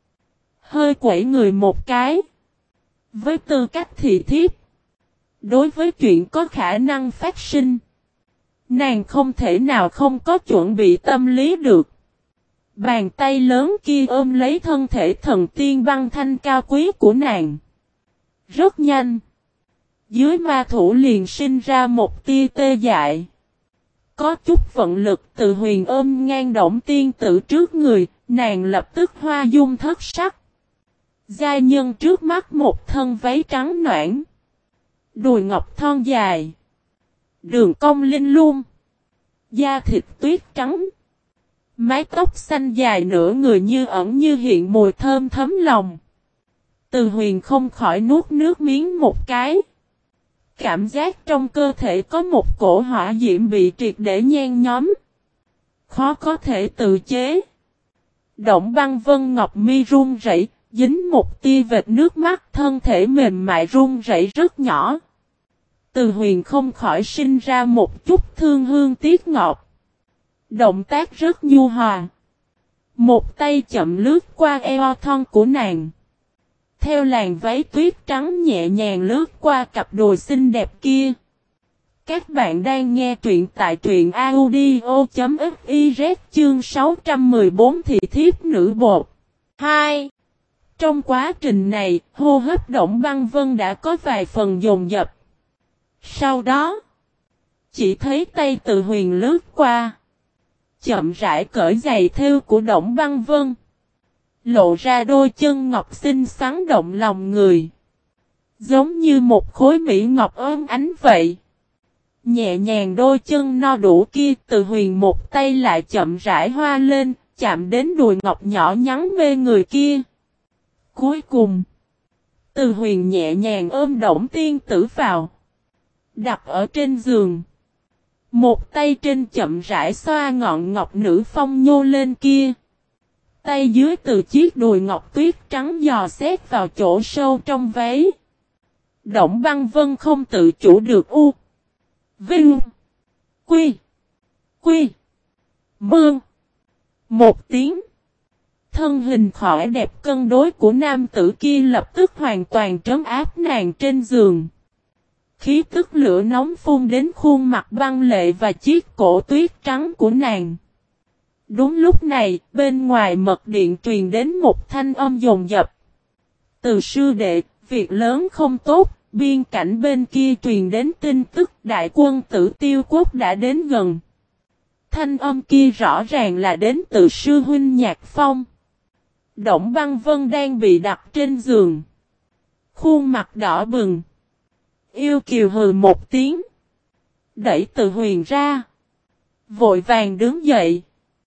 Hơi quẩy người một cái. Với tư cách thị thiếp, đối với chuyện có khả năng phát sinh, nàng không thể nào không có chuẩn bị tâm lý được. Bàn tay lớn kia ôm lấy thân thể thần tiên băng thanh cao quý của nàng. Rất nhanh, dưới ma thủ liền sinh ra một tia tê dại. Có chút vận lực, Từ Huyền ôm ngang Đổng tiên tử trước người, nàng lập tức hoa dung thất sắc. Giai nhân trước mắt một thân váy trắng noãn, đùi ngọc thon dài, đường cong linh lung, da thịt tuyết trắng, mái tóc xanh dài nửa người như ẩn như hiện mùi thơm thấm lòng. Từ Huyền không khỏi nuốt nước miếng một cái. Cảm giác trong cơ thể có một cổ hỏa diễm bị triệt để nhen nhóm. Khó có thể tự chế. Đổng Băng Vân Ngọc mi run rẩy, dính một tia vệt nước mắt, thân thể mềm mại run rẩy rất nhỏ. Từ Huyền không khỏi sinh ra một chút thương hương tiếc ngọt. Động tác rất nhu hòa. Một tay chậm lướt qua eo thon của nàng. Theo làn váy tuyết trắng nhẹ nhàng lướt qua cặp đùi xinh đẹp kia. Các bạn đang nghe truyện tại truyện audio.fiz chương sáu trăm mười bốn thị thiếp nữ bột. hai. Trong quá trình này, hô hấp Đổng Băng Vân đã có vài phần dồn dập. Sau đó, chỉ thấy tay Từ Huyền lướt qua. Chậm rãi cởi giày thêu của Đổng Băng Vân. Lộ ra đôi chân ngọc xinh xắn động lòng người. Giống như một khối mỹ ngọc ôm ánh vậy. Nhẹ nhàng đôi chân no đủ kia, Từ Huyền một tay lại chậm rãi hoa lên, chạm đến đùi ngọc nhỏ nhắn mê người kia. Cuối cùng, Từ Huyền nhẹ nhàng ôm Đổng tiên tử vào. Đặt ở trên giường. Một tay trên chậm rãi xoa ngọn ngọc nữ phong nhô lên kia. Tay dưới từ chiếc đùi ngọc tuyết trắng dò xét vào chỗ sâu trong váy. Đổng Băng Vân không tự chủ được u. Vinh. Quy. Quy. Mương. Một tiếng. Thân hình khỏi đẹp cân đối của nam tử kia lập tức hoàn toàn trấn áp nàng trên giường. Khí tức lửa nóng phun đến khuôn mặt băng lệ và chiếc cổ tuyết trắng của nàng. Đúng lúc này, bên ngoài mật điện truyền đến một thanh âm dồn dập. Từ sư đệ, việc lớn không tốt, biên cảnh bên kia truyền đến tin tức đại quân Tử Tiêu Quốc đã đến gần. Thanh âm kia rõ ràng là đến từ sư huynh Nhạc Phong. Động Băng Vân đang bị đặt trên giường. Khuôn mặt đỏ bừng. Yêu kiều hừ một tiếng. Đẩy Từ Huyền ra. Vội vàng đứng dậy.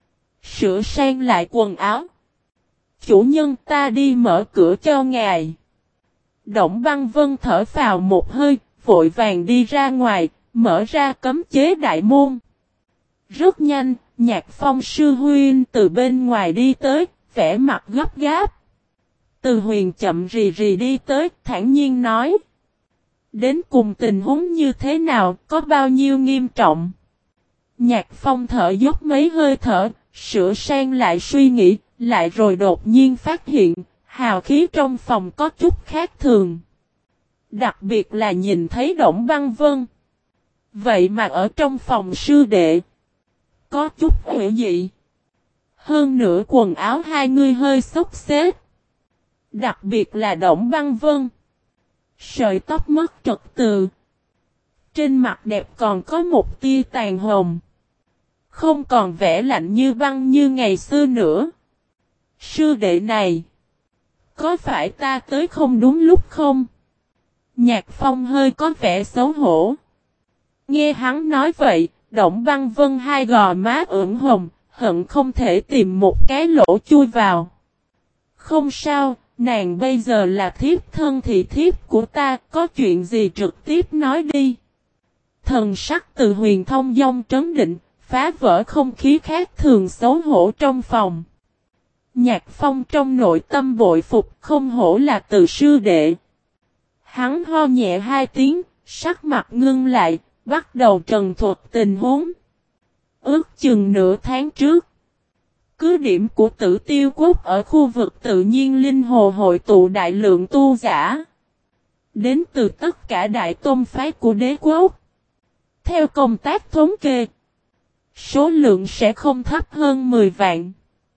Sửa sang lại quần áo. Chủ nhân, ta đi mở cửa cho ngài. Động Băng Vân thở phào một hơi, vội vàng đi ra ngoài, mở ra cấm chế đại môn. Rất nhanh, Nhạc Phong sư huynh từ bên ngoài đi tới, vẻ mặt gấp gáp. Từ Huyền chậm rì rì đi tới, thản nhiên nói. Đến cùng tình huống như thế nào, có bao nhiêu nghiêm trọng? Nhạc Phong thở dốc mấy hơi thở, sửa sang lại suy nghĩ, lại rồi đột nhiên phát hiện, hào khí trong phòng có chút khác thường. Đặc biệt là nhìn thấy Động Băng Vân. Vậy mà ở trong phòng sư đệ, có chút hữu dị. Hơn nữa quần áo hai người hơi xốc xếch. Đặc biệt là Động Băng Vân. Sợi tóc mất trật tự. Trên mặt đẹp còn có một tia tàn hồng. Không còn vẻ lạnh như băng như ngày xưa nữa. Sư đệ này, có phải ta tới không đúng lúc không? Nhạc Phong hơi có vẻ xấu hổ. Nghe hắn nói vậy, Động Băng Vân hai gò má ửng hồng, hận không thể tìm một cái lỗ chui vào. Không sao, nàng bây giờ là thiếp thân thị thiếp của ta, có chuyện gì trực tiếp nói đi. Thần sắc Từ Huyền thông dong trấn định, phá vỡ không khí khác thường xấu hổ trong phòng. Nhạc Phong trong nội tâm bội phục, không hổ là Từ sư đệ. Hắn ho nhẹ hai tiếng, sắc mặt ngưng lại, bắt đầu trần thuật tình huống. Ước chừng nửa tháng trước, cứ điểm của Tử Tiêu Quốc ở khu vực tự nhiên linh hồ hội tụ đại lượng tu giả. Đến từ tất cả đại tôn phái của đế quốc. Theo công tác thống kê, số lượng sẽ không thấp hơn mười vạn.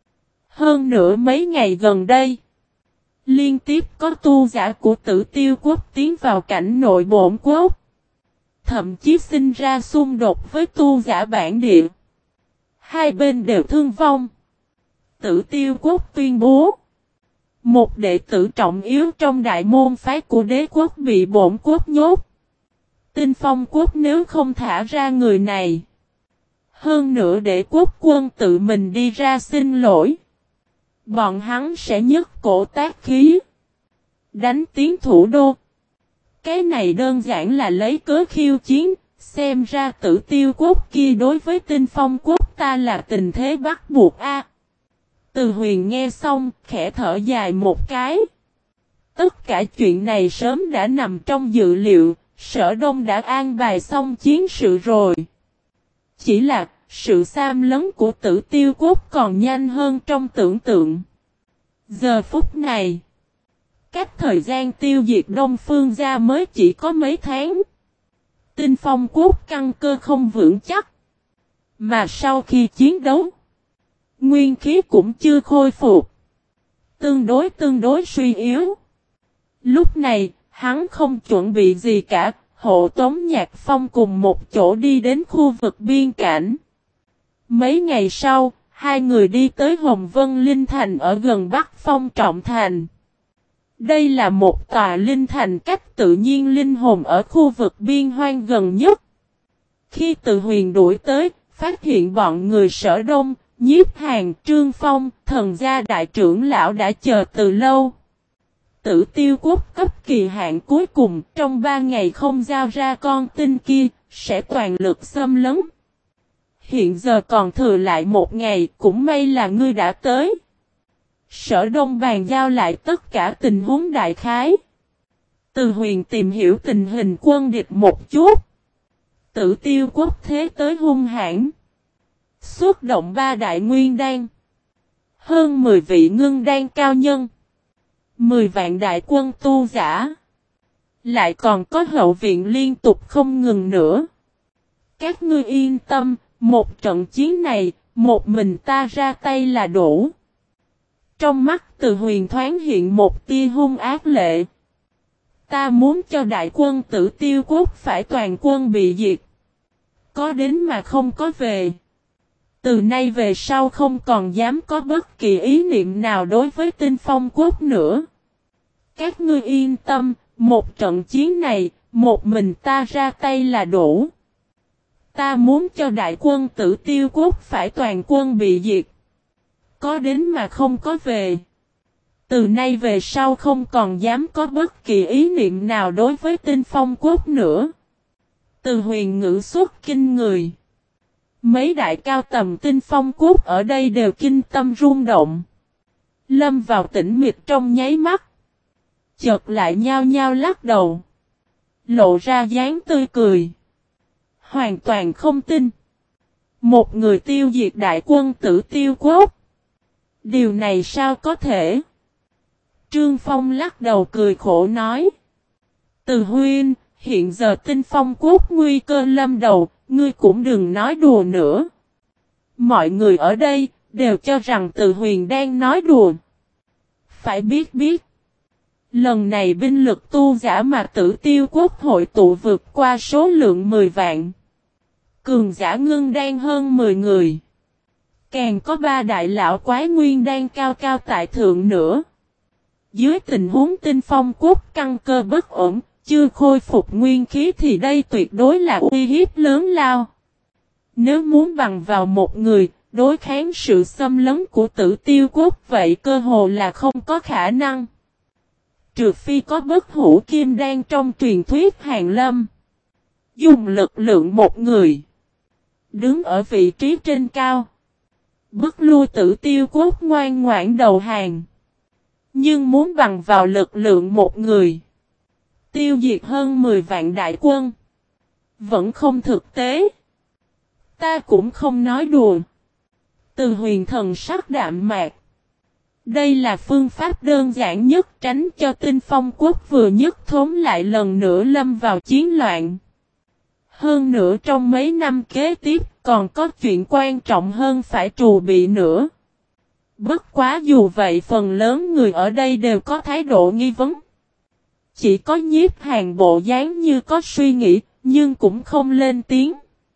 Hơn nữa mấy ngày gần đây, liên tiếp có tu giả của Tử Tiêu Quốc tiến vào cảnh nội bổn quốc. Thậm chí sinh ra xung đột với tu giả bản địa. Hai bên đều thương vong. Tử Tiêu Quốc tuyên bố, một đệ tử trọng yếu trong đại môn phái của đế quốc bị bổn quốc nhốt. Tinh Phong Quốc nếu không thả ra người này, hơn nữa để quốc quân tự mình đi ra xin lỗi, bọn hắn sẽ nhấc cổ tác khí, đánh tiến thủ đô. Cái này đơn giản là lấy cớ khiêu chiến, xem ra Tử Tiêu Quốc kia đối với Tinh Phong Quốc ta là tình thế bắt buộc a. À, Từ Huyền nghe xong, khẽ thở dài một cái. Tất cả chuyện này sớm đã nằm trong dự liệu, Sở Đông đã an bài xong chiến sự rồi. Chỉ là, sự xâm lấn của Tử Tiêu Quốc còn nhanh hơn trong tưởng tượng. Giờ phút này, cách thời gian tiêu diệt Đông Phương gia mới chỉ có mấy tháng. Tinh Phong Quốc căn cơ không vững chắc. Mà sau khi chiến đấu, nguyên khí cũng chưa khôi phục. Tương đối tương đối suy yếu. Lúc này, hắn không chuẩn bị gì cả, hộ tống Nhạc Phong cùng một chỗ đi đến khu vực biên cảnh. Mấy ngày sau, hai người đi tới Hồng Vân Linh Thành ở gần Bắc Phong Trọng Thành. Đây là một tòa linh thành cách tự nhiên linh hồn ở khu vực biên hoang gần nhất. Khi Từ Huyền đuổi tới, phát hiện bọn người Sở Đông, Nhiếp Hàn, Trương Phong, Thần gia đại trưởng lão đã chờ từ lâu. Tử Tiêu Quốc cấp kỳ hạn cuối cùng, trong ba ngày không giao ra con tin kia, sẽ toàn lực xâm lấn. Hiện giờ còn thừa lại một ngày, cũng may là ngươi đã tới. Sở Đông bàn giao lại tất cả tình huống đại khái. Từ Huyền tìm hiểu tình hình quân địch một chút. Tử Tiêu Quốc thế tới hung hãn. Xuất động ba đại nguyên đan. Hơn mười vị ngưng đan cao nhân. Mười vạn đại quân tu giả. Lại còn có hậu viện liên tục không ngừng nữa. Các ngươi yên tâm, một trận chiến này, một mình ta ra tay là đủ. Trong mắt Từ Huyền thoáng hiện một tia hung ác lệ. Ta muốn cho đại quân Tử Tiêu Quốc phải toàn quân bị diệt. Có đến mà không có về. Từ nay về sau không còn dám có bất kỳ ý niệm nào đối với Tinh Phong Quốc nữa. Các ngươi yên tâm, một trận chiến này, một mình ta ra tay là đủ. Ta muốn cho đại quân Tử Tiêu Quốc phải toàn quân bị diệt. Có đến mà không có về. Từ nay về sau không còn dám có bất kỳ ý niệm nào đối với Tinh Phong Quốc nữa. Từ Huyền ngữ xuất kinh người. Mấy đại cao tầm Tinh Phong Quốc ở đây đều kinh tâm rung động. Lâm vào tĩnh mịch trong nháy mắt. Chợt lại nhao nhao lắc đầu. Lộ ra dáng tươi cười. Hoàn toàn không tin. Một người tiêu diệt đại quân Tử Tiêu Quốc. Điều này sao có thể? Trương Phong lắc đầu cười khổ nói. Từ Huynh, hiện giờ Tinh Phong Quốc nguy cơ lâm đầu, ngươi cũng đừng nói đùa nữa. Mọi người ở đây đều cho rằng Từ Huyền đang nói đùa. Phải biết biết. Lần này binh lực tu giả mà Tử Tiêu Quốc hội tụ vượt qua số lượng mười vạn. Cường giả ngưng đan hơn mười người. Càng có ba đại lão quái nguyên đan cao cao tại thượng nữa. Dưới tình huống Tinh Phong Quốc căn cơ bất ổn, chưa khôi phục nguyên khí thì đây tuyệt đối là uy hiếp lớn lao. Nếu muốn bằng vào một người, đối kháng sự xâm lấn của Tử Tiêu Quốc vậy cơ hồ là không có khả năng. Trừ phi có bất hủ kim đan trong truyền thuyết Hàn Lâm. Dùng lực lượng một người. Đứng ở vị trí trên cao. Bức lui Tử Tiêu Quốc ngoan ngoãn đầu hàng. Nhưng muốn bằng vào lực lượng một người. Tiêu diệt hơn mười vạn đại quân. Vẫn không thực tế. Ta cũng không nói đùa. Từ Huyền thần sắc đạm mạc. Đây là phương pháp đơn giản nhất tránh cho Tinh Phong Quốc vừa nhất thống lại lần nữa lâm vào chiến loạn. Hơn nữa trong mấy năm kế tiếp còn có chuyện quan trọng hơn phải trù bị nữa. Bất quá dù vậy phần lớn người ở đây đều có thái độ nghi vấn. Chỉ có Nhiếp Hàn bộ dáng như có suy nghĩ, nhưng cũng không lên tiếng.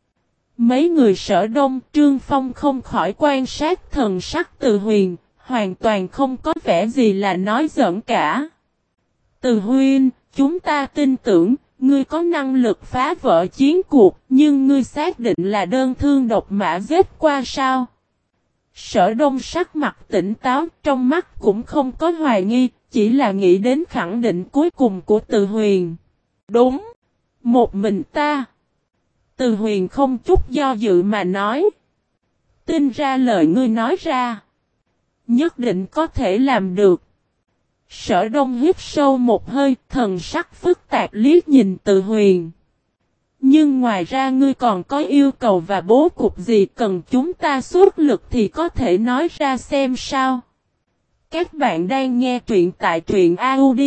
Mấy người Sở Đông, Trương Phong không khỏi quan sát thần sắc Từ Huyền, hoàn toàn không có vẻ gì là nói giỡn cả. Từ Huynh, chúng ta tin tưởng, ngươi có năng lực phá vỡ chiến cuộc, nhưng ngươi xác định là đơn thương độc mã giết qua sao? Sở Đông sắc mặt tỉnh táo, trong mắt cũng không có hoài nghi, chỉ là nghĩ đến khẳng định cuối cùng của Từ Huyền. Đúng, một mình ta. Từ Huyền không chút do dự mà nói. Tin ra lời ngươi nói ra. Nhất định có thể làm được. Sở Đông hít sâu một hơi, thần sắc phức tạp liếc nhìn Từ Huyền. Nhưng ngoài ra ngươi còn có yêu cầu và bố cục gì cần chúng ta xuất lực thì có thể nói ra xem sao. Các bạn đang nghe truyện tại truyện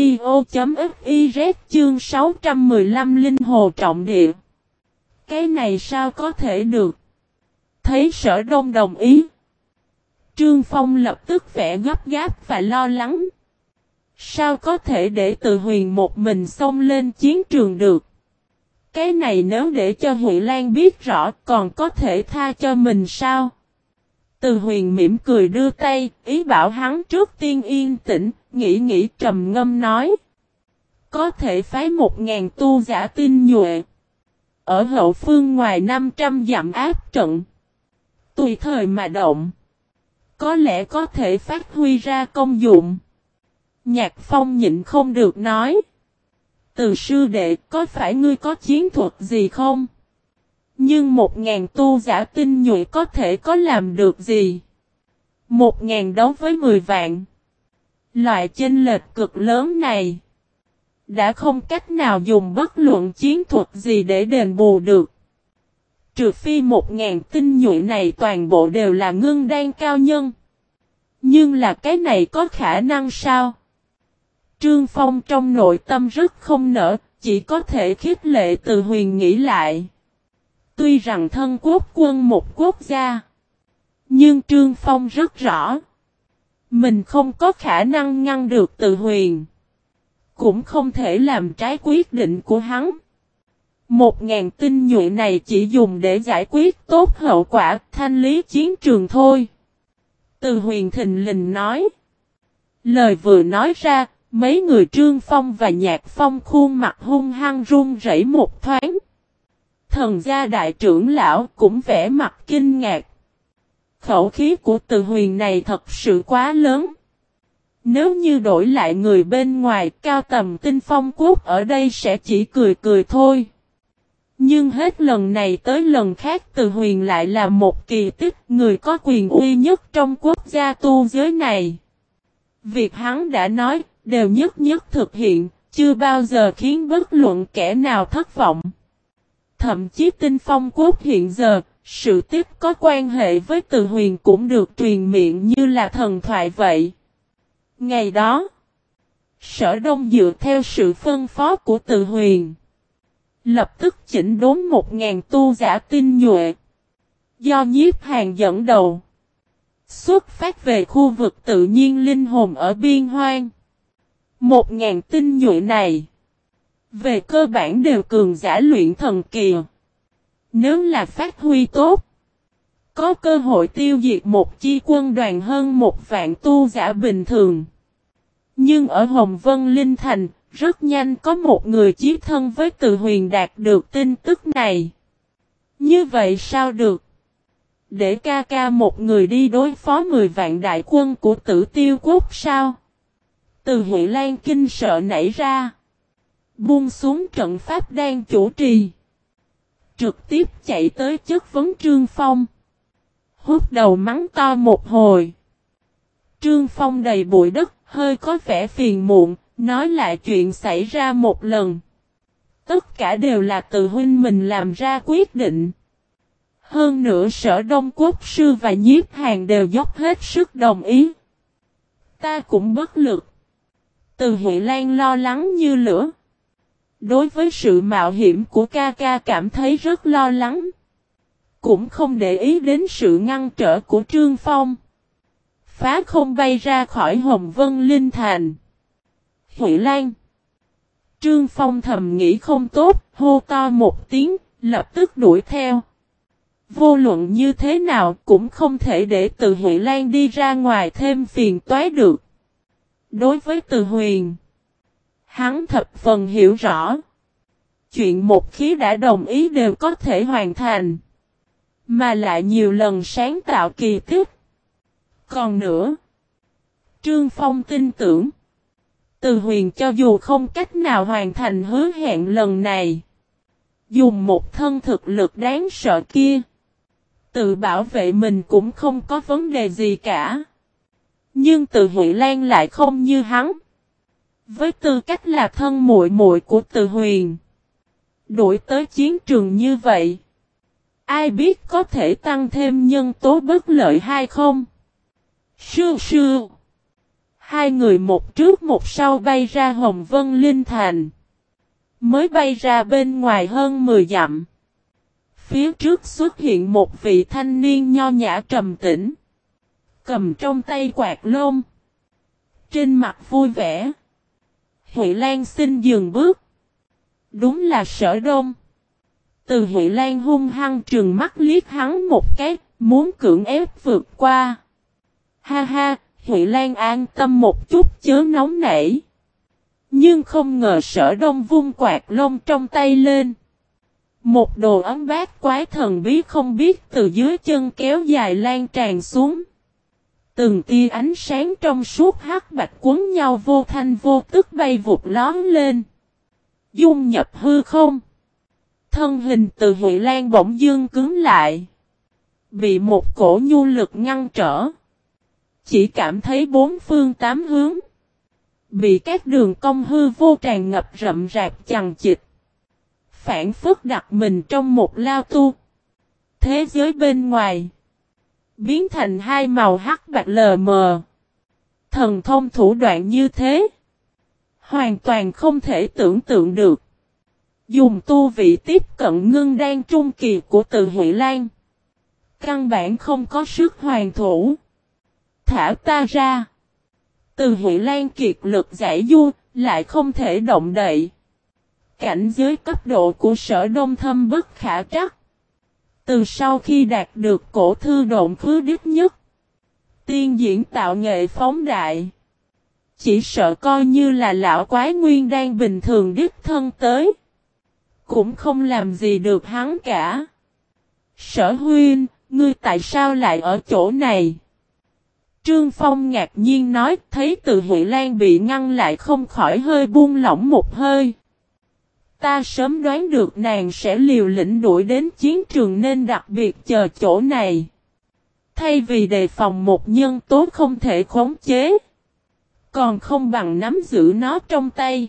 audio.fiz chương sáu trăm mười lăm Linh Hồ Trọng Địa. Cái này sao có thể được? Thấy Sở Đông đồng ý. Trương Phong lập tức vẻ gấp gáp và lo lắng. Sao có thể để Từ Huyền một mình xông lên chiến trường được? Cái này nếu để cho Huệ Lan biết rõ còn có thể tha cho mình sao? Từ Huyền mỉm cười đưa tay, ý bảo hắn trước tiên yên tĩnh, nghĩ nghĩ trầm ngâm nói. Có thể phái một ngàn tu giả tinh nhuệ. Ở hậu phương ngoài năm trăm dặm áp trận. Tùy thời mà động. Có lẽ có thể phát huy ra công dụng. Nhạc Phong nhịn không được nói. Từ sư đệ, có phải ngươi có chiến thuật gì không? Nhưng một ngàn tu giả tinh nhuệ có thể có làm được gì? Một ngàn đấu với mười vạn. Loại chênh lệch cực lớn này. Đã không cách nào dùng bất luận chiến thuật gì để đền bù được. Trừ phi một ngàn tinh nhuệ này toàn bộ đều là ngưng đan cao nhân. Nhưng là cái này có khả năng sao? Trương Phong trong nội tâm rất không nỡ, chỉ có thể khích lệ Từ Huyền nghĩ lại. Tuy rằng thân quốc quân một quốc gia, nhưng Trương Phong rất rõ. Mình không có khả năng ngăn được Từ Huyền. Cũng không thể làm trái quyết định của hắn. Một ngàn tinh nhuệ này chỉ dùng để giải quyết tốt hậu quả thanh lý chiến trường thôi. Từ Huyền thình lình nói. Lời vừa nói ra, mấy người Trương Phong và Nhạc Phong khuôn mặt hung hăng run rẩy một thoáng. Thần gia đại trưởng lão cũng vẻ mặt kinh ngạc. Khẩu khí của Từ Huyền này thật sự quá lớn. Nếu như đổi lại người bên ngoài cao tầm tinh phong quốc ở đây sẽ chỉ cười cười thôi. Nhưng hết lần này tới lần khác Từ Huyền lại là một kỳ tích người có quyền uy nhất trong quốc gia tu giới này. Việc hắn đã nói đều nhất nhất thực hiện, chưa bao giờ khiến bất luận kẻ nào thất vọng. Thậm chí tinh phong quốc hiện giờ, sự tiếp có quan hệ với Từ Huyền cũng được truyền miệng như là thần thoại vậy. Ngày đó, Sở Đông dựa theo sự phân phó của Từ Huyền, lập tức chỉnh đốn một ngàn tu giả tinh nhuệ, do Nhiếp Hàn dẫn đầu, xuất phát về khu vực tự nhiên linh hồn ở Biên Hoang. Một ngàn tinh nhuệ này, về cơ bản đều cường giả luyện thần kỳ. Nếu là phát huy tốt, có cơ hội tiêu diệt một chi quân đoàn hơn một vạn tu giả bình thường. Nhưng ở Hồng Vân Linh Thành, rất nhanh có một người chí thân với Từ Huyền đạt được tin tức này. Như vậy sao được? Để ca ca một người đi đối phó mười vạn đại quân của Tử Tiêu Quốc sao? Từ Huệ Lan kinh sợ nảy ra. Buông xuống trận pháp đang chủ trì. Trực tiếp chạy tới chất vấn Trương Phong. Hút đầu mắng to một hồi. Trương Phong đầy bụi đất, hơi có vẻ phiền muộn, nói lại chuyện xảy ra một lần. Tất cả đều là từ huynh mình làm ra quyết định. Hơn nữa Sở Đông Quốc sư và Nhiếp Hàn đều dốc hết sức đồng ý. Ta cũng bất lực. Từ Huệ Lan lo lắng như lửa. Đối với sự mạo hiểm của ca ca cảm thấy rất lo lắng. Cũng không để ý đến sự ngăn trở của Trương Phong. Phá không bay ra khỏi Hồng Vân Linh Thành. Huệ Lan. Trương Phong thầm nghĩ không tốt, hô to một tiếng, lập tức đuổi theo. Vô luận như thế nào cũng không thể để Từ Huệ Lan đi ra ngoài thêm phiền toái được. Đối với Từ Huyền, hắn thập phần hiểu rõ. Chuyện một khí đã đồng ý đều có thể hoàn thành. Mà lại nhiều lần sáng tạo kỳ tích. Còn nữa, Trương Phong tin tưởng, Từ Huyền cho dù không cách nào hoàn thành hứa hẹn lần này, dùng một thân thực lực đáng sợ kia, tự bảo vệ mình cũng không có vấn đề gì cả. Nhưng Từ Huệ Lan lại không như hắn. Với tư cách là thân muội muội của Từ Huyền, đuổi tới chiến trường như vậy, ai biết có thể tăng thêm nhân tố bất lợi hay không? Sư sư. Hai người một trước một sau bay ra Hồng Vân Linh Thành. Mới bay ra bên ngoài hơn mười dặm. Phía trước xuất hiện một vị thanh niên nho nhã trầm tĩnh. Cầm trong tay quạt lông. Trên mặt vui vẻ. Huệ Lan xin dừng bước. Đúng là Sở Đông. Từ Huệ Lan hung hăng trừng mắt liếc hắn một cái, muốn cưỡng ép vượt qua. Ha ha, Huệ Lan an tâm một chút chớ nóng nảy. Nhưng không ngờ Sở Đông vung quạt lông trong tay lên. Một đồ ấm bát quái thần bí không biết từ dưới chân kéo dài lan tràn xuống. Từng tia ánh sáng trong suốt hắc bạch quấn nhau vô thanh vô tức bay vụt lón lên. Dung nhập hư không. Thân hình Từ Huệ Lan bỗng dưng cứng lại. Bị một cổ nhu lực ngăn trở. Chỉ cảm thấy bốn phương tám hướng. Bị các đường cong hư vô tràn ngập rậm rạp chằng chịt. Phản phất đặt mình trong một lao tu. Thế giới bên ngoài. Biến thành hai màu hắc bạch lờ mờ. Thần thông thủ đoạn như thế. Hoàn toàn không thể tưởng tượng được. Dùng tu vị tiếp cận ngưng đan trung kỳ của Từ Huệ Lan. Căn bản không có sức hoàn thủ. Thả ta ra. Từ Huệ Lan kiệt lực giải du, lại không thể động đậy. Cảnh giới cấp độ của Sở Đông thâm bất khả trắc. Từ sau khi đạt được cổ thư độn khứ đích nhất, tiên diễn tạo nghệ phóng đại. Chỉ sợ coi như là lão quái nguyên đan bình thường đích thân tới, cũng không làm gì được hắn cả. Sở huynh, ngươi tại sao lại ở chỗ này? Trương Phong ngạc nhiên nói, thấy Từ Huệ Lan bị ngăn lại không khỏi hơi buông lỏng một hơi. Ta sớm đoán được nàng sẽ liều lĩnh đuổi đến chiến trường nên đặc biệt chờ chỗ này. Thay vì đề phòng một nhân tố không thể khống chế, còn không bằng nắm giữ nó trong tay.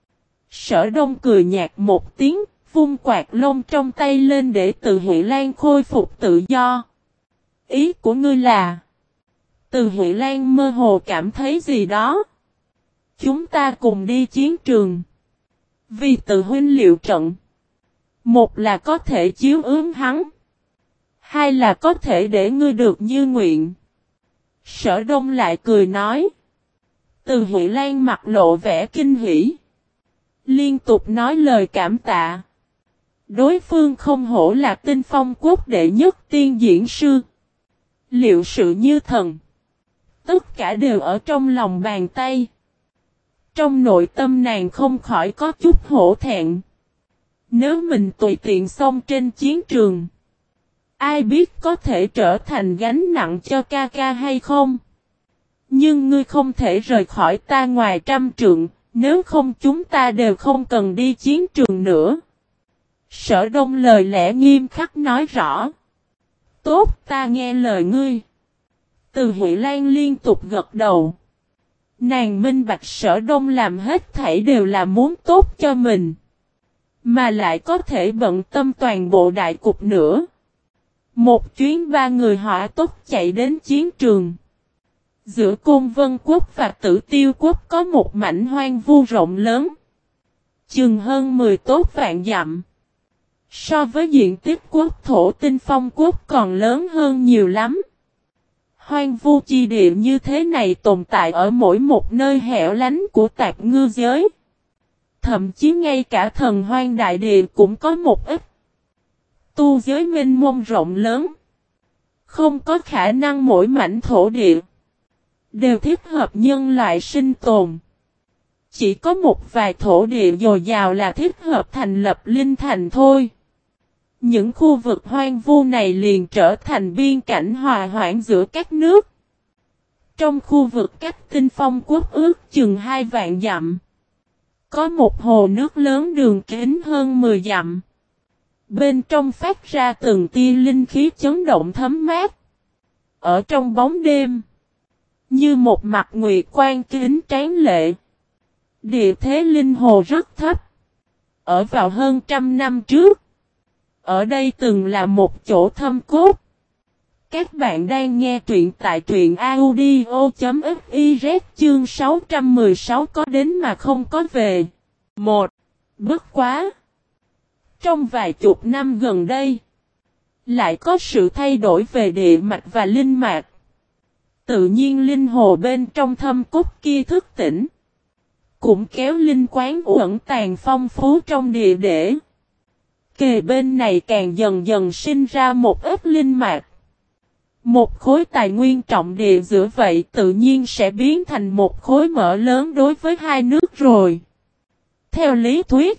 Sở Đông cười nhạt một tiếng, vung quạt lông trong tay lên để Từ Huệ Lan khôi phục tự do. Ý của ngươi là? Từ Huệ Lan mơ hồ cảm thấy gì đó. Chúng ta cùng đi chiến trường. Vì Từ huynh liệu trận. Một là có thể chiếu ứng hắn. Hai là có thể để ngươi được như nguyện. Sở Đông lại cười nói. Từ Huệ Lan mặt lộ vẻ kinh hỉ. Liên tục nói lời cảm tạ. Đối phương không hổ là Tinh Phong quốc đệ nhất tiên diễn sư. Liệu sự như thần. Tất cả đều ở trong lòng bàn tay. Trong nội tâm nàng không khỏi có chút hổ thẹn. Nếu mình tùy tiện xông trên chiến trường, ai biết có thể trở thành gánh nặng cho ca ca hay không? Nhưng ngươi không thể rời khỏi ta ngoài trăm trượng, nếu không chúng ta đều không cần đi chiến trường nữa. Sở Đông lời lẽ nghiêm khắc nói rõ. Tốt, ta nghe lời ngươi. Từ Huệ Lan liên tục gật đầu. Nàng minh bạch Sở Đông làm hết thảy đều là muốn tốt cho mình. Mà lại có thể bận tâm toàn bộ đại cục nữa. Một chuyến ba người họ tốt chạy đến chiến trường. Giữa Côn Vân Quốc và Tử Tiêu Quốc có một mảnh hoang vu rộng lớn. Chừng hơn mười tốt vạn dặm. So với diện tích quốc thổ Tinh Phong Quốc còn lớn hơn nhiều lắm. Hoang vu chi địa như thế này tồn tại ở mỗi một nơi hẻo lánh của tạp ngư giới. Thậm chí ngay cả thần hoang đại địa cũng có một ít. Tu giới mênh mông rộng lớn. Không có khả năng mỗi mảnh thổ địa đều thích hợp nhân loại sinh tồn. Chỉ có một vài thổ địa dồi dào là thích hợp thành lập linh thành thôi. Những khu vực hoang vu này liền trở thành biên cảnh hòa hoãn giữa các nước. Trong khu vực cách Tinh Phong Quốc ước chừng hai vạn dặm. Có một hồ nước lớn đường kính hơn mười dặm. Bên trong phát ra từng tia linh khí chấn động thấm mát. Ở trong bóng đêm, như một mặt nguyệt quang kính tráng lệ. Địa thế linh hồ rất thấp. Ở vào hơn trăm năm trước, ở đây từng là một chỗ thâm cốt. Các bạn đang nghe truyện tại truyện audio chấm fiz chương sáu trăm mười sáu có đến mà không có về. một. Bất quá. Trong vài chục năm gần đây, lại có sự thay đổi về địa mạch và linh mạch. Tự nhiên linh hồ bên trong thâm cốt kia thức tỉnh. Cũng kéo linh quán uẩn tàn phong phú trong địa để. Kề bên này càng dần dần sinh ra một ít linh mạch. Một khối tài nguyên trọng địa giữa vậy tự nhiên sẽ biến thành một khối mở lớn đối với hai nước rồi. Theo lý thuyết,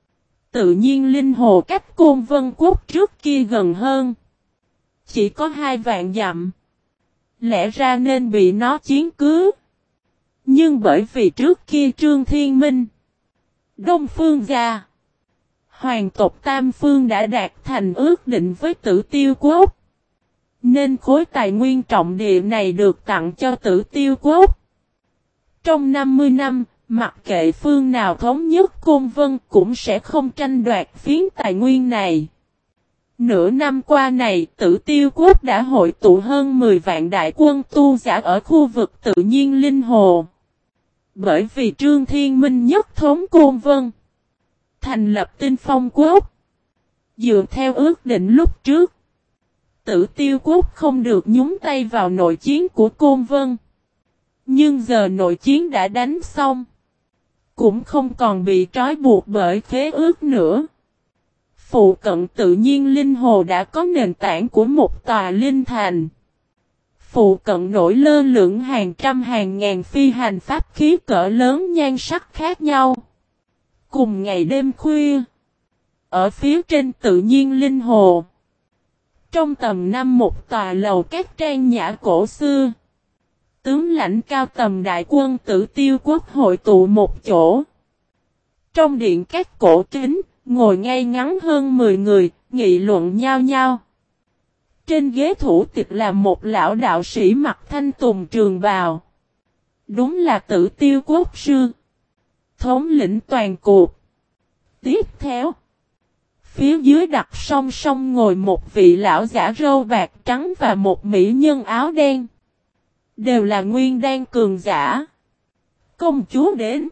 tự nhiên linh hồ cách Côn Vân Quốc trước kia gần hơn. Chỉ có hai vạn dặm. Lẽ ra nên bị nó chiếm cứ. Nhưng bởi vì trước kia Trương Thiên Minh, Đông Phương Gia, Hoàng tộc Tam Phương đã đạt thành ước định với Tử Tiêu Quốc. Nên khối tài nguyên trọng địa này được tặng cho Tử Tiêu Quốc. Trong năm mươi năm, mặc kệ phương nào thống nhất Côn Vân cũng sẽ không tranh đoạt phiến tài nguyên này. Nửa năm qua này, Tử Tiêu Quốc đã hội tụ hơn mười vạn đại quân tu giả ở khu vực tự nhiên linh hồ. Bởi vì Trương Thiên Minh nhất thống Côn Vân, Thành lập Tinh Phong Quốc. Dựa theo ước định lúc trước, Tử Tiêu Quốc không được nhúng tay vào nội chiến của Côn Vân. Nhưng giờ nội chiến đã đánh xong, cũng không còn bị trói buộc bởi khế ước nữa. Phụ cận tự nhiên linh hồ đã có nền tảng của một tòa linh thành. Phụ cận nổi lơ lửng hàng trăm hàng ngàn phi hành pháp khí cỡ lớn nhan sắc khác nhau. Cùng ngày đêm khuya, ở phía trên tự nhiên linh hồ, trong tầm năm một tòa lầu các trang nhã cổ xưa, tướng lãnh cao tầm đại quân Tử Tiêu Quốc hội tụ một chỗ. Trong điện các cổ kính, ngồi ngay ngắn hơn mười người, nghị luận nhau nhau. Trên ghế thủ tịch là một lão đạo sĩ mặc thanh tùng trường bào. Đúng là Tử Tiêu Quốc sư, thống lĩnh toàn cuộc. Tiếp theo, phía dưới đặt song song ngồi một vị lão giả râu bạc trắng và một mỹ nhân áo đen. Đều là nguyên đan cường giả. Công chúa đến.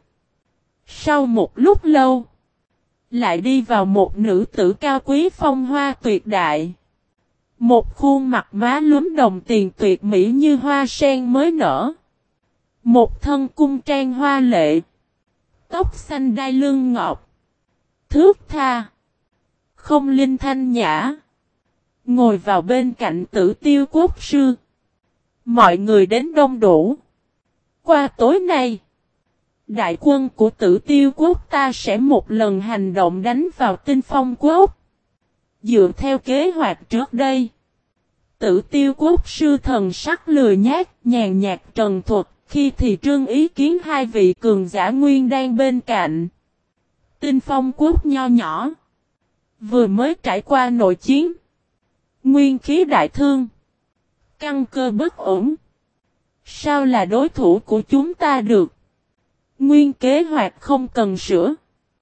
Sau một lúc lâu, lại đi vào một nữ tử cao quý phong hoa tuyệt đại. Một khuôn mặt má lúm đồng tiền tuyệt mỹ như hoa sen mới nở. Một thân cung trang hoa lệ. Tóc xanh đai lưng ngọc. Thước tha. Không linh thanh nhã. Ngồi vào bên cạnh Tử Tiêu Quốc sư. Mọi người đến đông đủ. Qua tối nay, đại quân của Tử Tiêu Quốc ta sẽ một lần hành động đánh vào Tinh Phong Quốc. Dựa theo kế hoạch trước đây, Tử Tiêu Quốc sư thần sắc lười nhát, nhàn nhạt trần thuật, khi thì trương ý kiến hai vị cường giả nguyên đan bên cạnh. Tinh Phong Quốc nho nhỏ, vừa mới trải qua nội chiến, nguyên khí đại thương, căn cơ bất ổn. Sao là đối thủ của chúng ta được? Nguyên kế hoạch không cần sửa.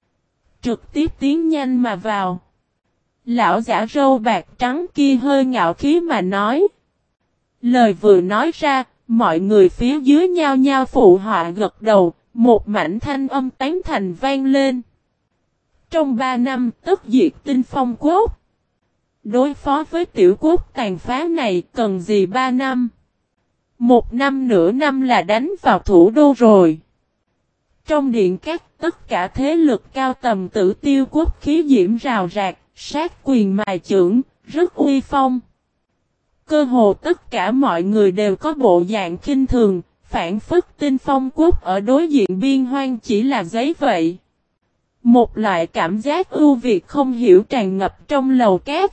Trực tiếp tiến nhanh mà vào. Lão giả râu bạc trắng kia hơi ngạo khí mà nói. Lời vừa nói ra, mọi người phía dưới nhao nhao phụ họa gật đầu, một mảnh thanh âm tán thành vang lên. Trong ba năm tất diệt Tinh Phong Quốc. Đối phó với tiểu quốc tàn phá này cần gì ba năm? Một năm nửa năm là đánh vào thủ đô rồi. Trong điện các tất cả thế lực cao tầm Tử Tiêu Quốc khí diễm rào rạc, sát quyền mài chưởng, rất uy phong. Cơ hồ tất cả mọi người đều có bộ dạng khinh thường, phản phất Tinh Phong Quốc ở đối diện biên hoang chỉ là giấy vậy. Một loại cảm giác ưu việt không hiểu tràn ngập trong lầu cát.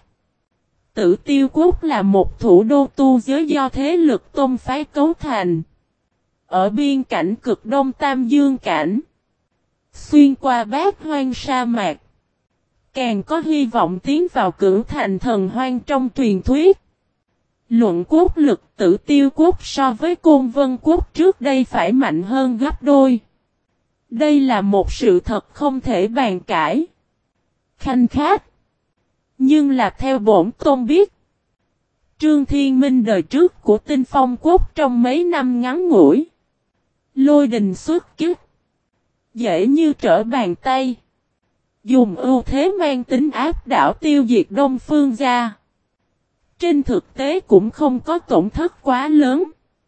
Tử Tiêu Quốc là một thủ đô tu giới do thế lực tôn phái cấu thành. Ở biên cảnh cực đông Tam Dương Cảnh, xuyên qua bát hoang sa mạc, càng có hy vọng tiến vào cửu thành thần hoang trong truyền thuyết. Luận quốc lực Tử Tiêu Quốc so với Côn Vân Quốc trước đây phải mạnh hơn gấp đôi. Đây là một sự thật không thể bàn cãi. Khanh khát. Nhưng là theo bổn tôn biết, Trương Thiên Minh đời trước của Tinh Phong Quốc trong mấy năm ngắn ngủi, lôi đình xuất kích, dễ như trở bàn tay, dùng ưu thế mang tính áp đảo tiêu diệt Đông Phương gia. Trên thực tế cũng không có tổn thất quá lớn.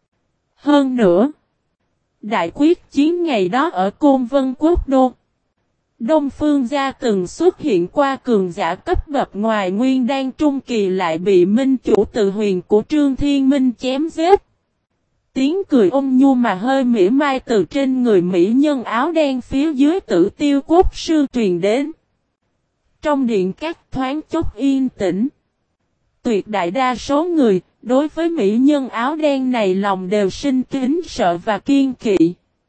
Hơn nữa, đại quyết chiến ngày đó ở Côn Vân Quốc đô, Đông Phương gia từng xuất hiện qua cường giả cấp bậc ngoài nguyên đan trung kỳ lại bị minh chủ tự huyền của Trương Thiên Minh chém giết. Tiếng cười ôn nhu mà hơi mỉa mai từ trên người mỹ nhân áo đen phía dưới Tử Tiêu Quốc sư truyền đến. Trong điện các thoáng chốc yên tĩnh. Tuyệt đại đa số người, đối với mỹ nhân áo đen này lòng đều sinh kính sợ và kiên kỵ.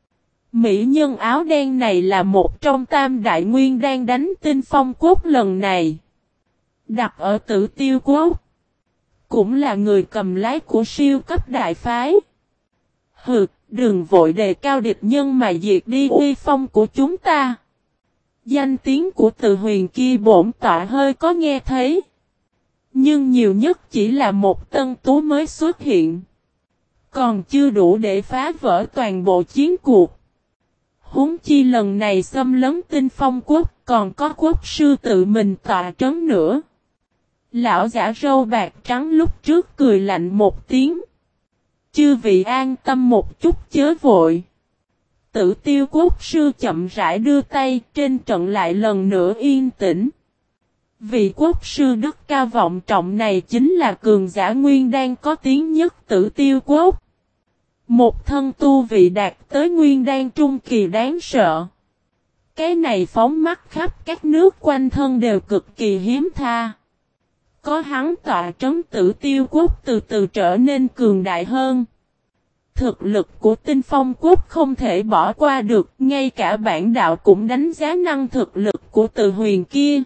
Mỹ nhân áo đen này là một trong tam đại nguyên đang đánh Tinh Phong Quốc lần này. Đặt ở Tử Tiêu Quốc. Cũng là người cầm lái của siêu cấp đại phái. Hừ, đừng vội đề cao địch nhân mà diệt đi uy phong của chúng ta. Danh tiếng của Từ Huyền kia bổn tọa hơi có nghe thấy. Nhưng nhiều nhất chỉ là một tân tú mới xuất hiện. Còn chưa đủ để phá vỡ toàn bộ chiến cuộc. Huống chi lần này xâm lấn Tinh Phong quốc, còn có quốc sư tự mình tọa trấn nữa. Lão giả râu bạc trắng lúc trước cười lạnh một tiếng. Chư vị an tâm một chút chớ vội. Tử Tiêu quốc sư chậm rãi đưa tay, trên trận lại lần nữa yên tĩnh. Vị quốc sư đức cao vọng trọng này chính là cường giả nguyên đan có tiếng nhất Tử Tiêu quốc. Một thân tu vị đạt tới nguyên đan trung kỳ đáng sợ. Cái này phóng mắt khắp các nước quanh thân đều cực kỳ hiếm tha. Có hắn tọa trấn Tử Tiêu quốc từ từ trở nên cường đại hơn. Thực lực của Tinh Phong quốc không thể bỏ qua được, ngay cả bản đạo cũng đánh giá năng thực lực của Từ Huyền kia.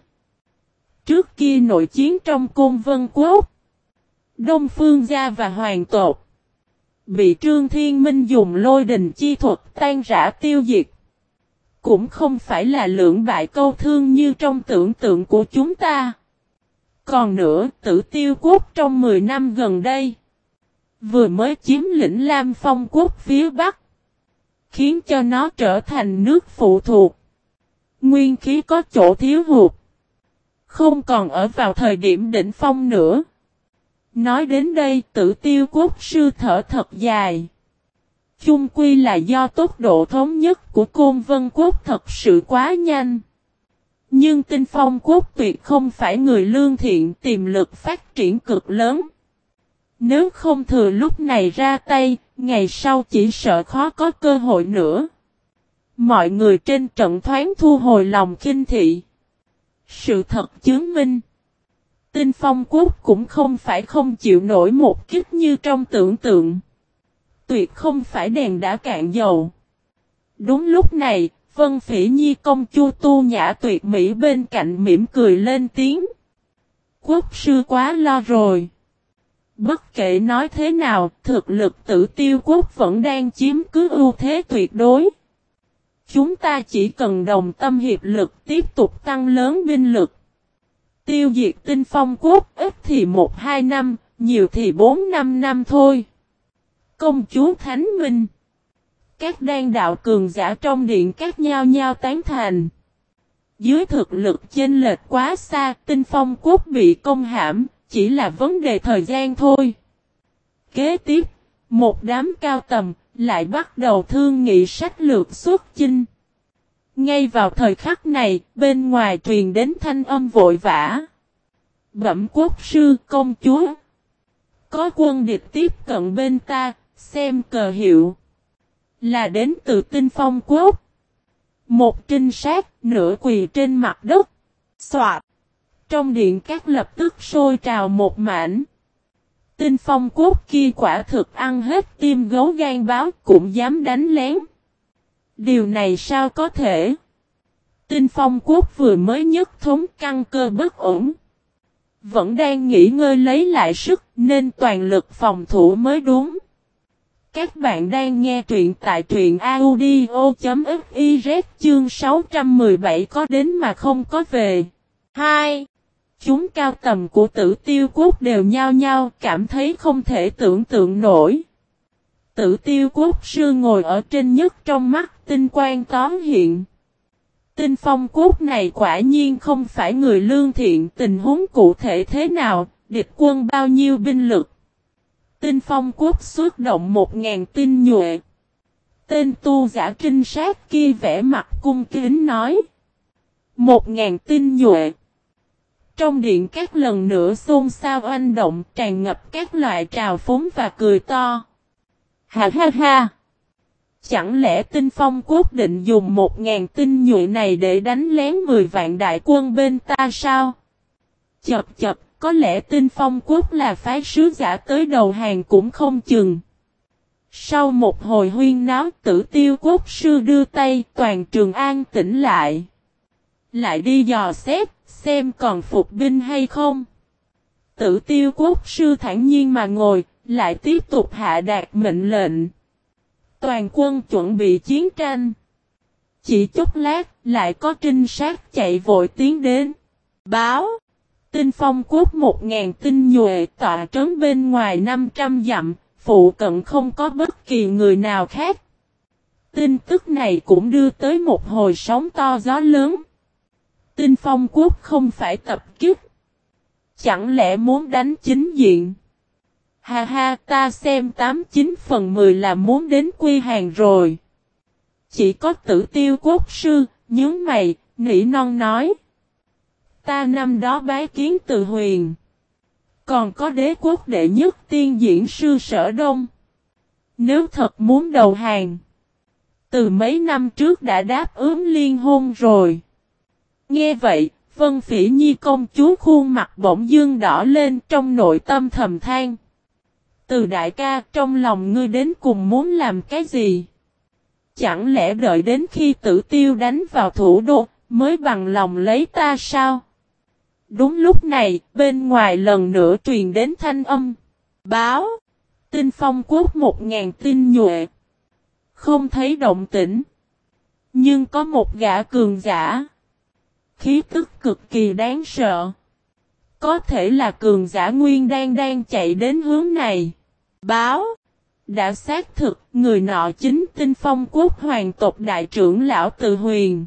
Trước kia nội chiến trong Côn Vân quốc, Đông Phương Gia và Hoàng tộc bị Trương Thiên Minh dùng lôi đình chi thuật tan rã tiêu diệt. Cũng không phải là lưỡng bại câu thương như trong tưởng tượng của chúng ta. Còn nữa, Tử Tiêu quốc trong mười năm gần đây vừa mới chiếm lĩnh Lam Phong quốc phía Bắc, khiến cho nó trở thành nước phụ thuộc. Nguyên khí có chỗ thiếu hụt, không còn ở vào thời điểm đỉnh phong nữa. Nói đến đây, Tử Tiêu quốc sư thở thật dài. Chung quy là do tốc độ thống nhất của Côn Vân quốc thật sự quá nhanh. Nhưng Tinh Phong quốc tuyệt không phải người lương thiện, tiềm lực phát triển cực lớn. Nếu không thừa lúc này ra tay, ngày sau chỉ sợ khó có cơ hội nữa. Mọi người trên trận thoáng thu hồi lòng khinh thị. Sự thật chứng minh, Tinh Phong quốc cũng không phải không chịu nổi một kích như trong tưởng tượng. Tuyệt không phải đèn đã cạn dầu. Đúng lúc này, Vân Phỉ Nhi công chúa Tu Nhã tuyệt mỹ bên cạnh mỉm cười lên tiếng. Quốc sư quá lo rồi. Bất kể nói thế nào, thực lực Tử Tiêu quốc vẫn đang chiếm cứ ưu thế tuyệt đối. Chúng ta chỉ cần đồng tâm hiệp lực tiếp tục tăng lớn binh lực. Tiêu diệt Tinh Phong quốc ít thì một hai năm, nhiều thì bốn năm năm thôi. Công chúa Thánh Minh. Các đan đạo cường giả trong điện các nhao nhao tán thành. Dưới thực lực chênh lệch quá xa, Tinh Phong quốc bị công hãm, chỉ là vấn đề thời gian thôi. Kế tiếp, một đám cao tầm lại bắt đầu thương nghị sách lược xuất chinh. Ngay vào thời khắc này, bên ngoài truyền đến thanh âm vội vã. Bẩm quốc sư, công chúa. Có quân địch tiếp cận bên ta, xem cờ hiệu. Là đến từ Tinh Phong quốc. Một trinh sát, nửa quỳ trên mặt đất. Soạt. Trong điện các lập tức sôi trào một mảnh. Tinh Phong quốc kia quả thực ăn hết tim gấu gan báo cũng dám đánh lén. Điều này sao có thể? Tinh Phong quốc vừa mới nhất thống căn cơ bất ổn. Vẫn đang nghỉ ngơi lấy lại sức nên toàn lực phòng thủ mới đúng. Các bạn đang nghe truyện tại truyện audio.fiz chương sáu trăm mười bảy có đến mà không có về. hai. Chúng cao tầm của Tử Tiêu quốc đều nhao nhao cảm thấy không thể tưởng tượng nổi. Tử Tiêu quốc sư ngồi ở trên nhất trong mắt tinh quang tóm hiện. Tinh Phong quốc này quả nhiên không phải người lương thiện, tình huống cụ thể thế nào, địch quân bao nhiêu binh lực. Tinh Phong quốc xuất động một ngàn tinh nhuệ. Tên tu giả trinh sát kia vẽ mặt cung kính nói. Một ngàn tinh nhuệ. Trong điện các lần nữa xôn xao oanh động tràn ngập các loại trào phúng và cười to. Ha ha ha! Chẳng lẽ Tinh Phong quốc định dùng một ngàn tinh nhuệ này để đánh lén mười vạn đại quân bên ta sao? Chập chập, có lẽ Tinh Phong quốc là phái sứ giả tới đầu hàng cũng không chừng. Sau một hồi huyên náo, Tử Tiêu quốc sư đưa tay, toàn trường an tĩnh lại. Lại đi dò xét, xem còn phục binh hay không. Tử Tiêu quốc sư thản nhiên mà ngồi, lại tiếp tục hạ đạt mệnh lệnh. Toàn quân chuẩn bị chiến tranh. Chỉ chốc lát, lại có trinh sát chạy vội tiến đến. Báo. Tinh Phong quốc một ngàn tinh nhuệ tọa trấn bên ngoài năm trăm dặm, phụ cận không có bất kỳ người nào khác. Tin tức này cũng đưa tới một hồi sóng to gió lớn. Tinh Phong Quốc không phải tập kích. Chẳng lẽ muốn đánh chính diện? Ha ha, ta xem tám chín phần mười là muốn đến quy hàng rồi. Chỉ có Tử Tiêu Quốc sư, nhướng mày, nỉ non nói. Ta năm đó bái kiến Từ Huyền. Còn có đế quốc đệ nhất tiên diễn sư Sở Đông. Nếu thật muốn đầu hàng, từ mấy năm trước đã đáp ứng liên hôn rồi. Nghe vậy, Vân Phỉ Nhi công chúa khuôn mặt bỗng dưng đỏ lên, trong nội tâm thầm than. Từ đại ca, trong lòng ngươi đến cùng muốn làm cái gì? Chẳng lẽ đợi đến khi Tử Tiêu đánh vào thủ đô, mới bằng lòng lấy ta sao? Đúng lúc này, bên ngoài lần nữa truyền đến thanh âm. Báo! Tinh Phong Quốc một ngàn tinh nhuệ. Không thấy động tĩnh. Nhưng có một gã cường giả. Khí tức cực kỳ đáng sợ. Có thể là cường giả nguyên đang đang chạy đến hướng này. Báo! Đã xác thực, người nọ chính Tinh Phong Quốc hoàng tộc đại trưởng lão Từ Huyền.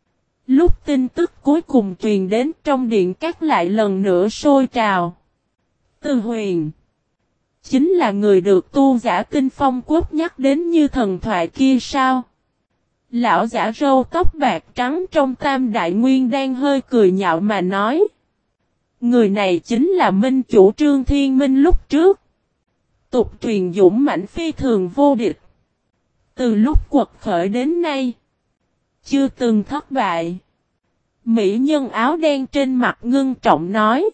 Lúc tin tức cuối cùng truyền đến, trong điện các lại lần nữa sôi trào. Từ Huyền chính là người được tu giả Tinh Phong Quốc nhắc đến như thần thoại kia sao? Lão giả râu tóc bạc trắng trong Tam Đại Nguyên đang hơi cười nhạo mà nói. Người này chính là minh chủ Trương Thiên Minh lúc trước. Tục truyền dũng mãnh phi thường vô địch. Từ lúc quật khởi đến nay, chưa từng thất bại. Mỹ nhân áo đen trên mặt ngưng trọng nói.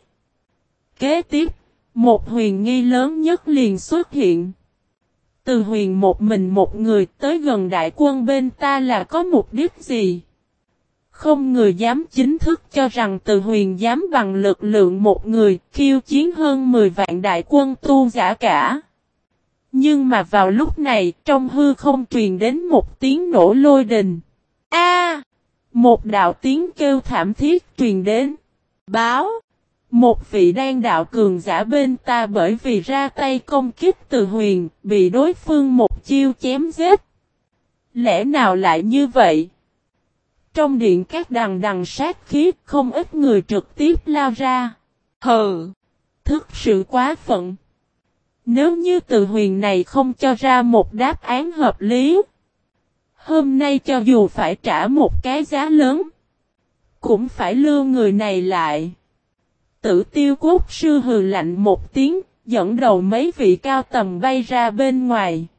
Kế tiếp, một huyền nghi lớn nhất liền xuất hiện. Từ Huyền một mình một người tới gần đại quân bên ta là có mục đích gì? Không người dám chính thức cho rằng Từ Huyền dám bằng lực lượng một người khiêu chiến hơn mười vạn đại quân tu giả cả. Nhưng mà vào lúc này, trong hư không truyền đến một tiếng nổ lôi đình. A! Một đạo tiếng kêu thảm thiết truyền đến. Báo! Một vị đan đạo cường giả bên ta bởi vì ra tay công kích Từ Huyền, bị đối phương một chiêu chém giết. Lẽ nào lại như vậy? Trong điện các đằng đằng sát khí, không ít người trực tiếp lao ra. Hừ! Thực sự quá phận. Nếu như Từ Huyền này không cho ra một đáp án hợp lý, hôm nay cho dù phải trả một cái giá lớn, cũng phải lưu người này lại. Tử Tiêu Quốc sư hừ lạnh một tiếng, dẫn đầu mấy vị cao tầm bay ra bên ngoài.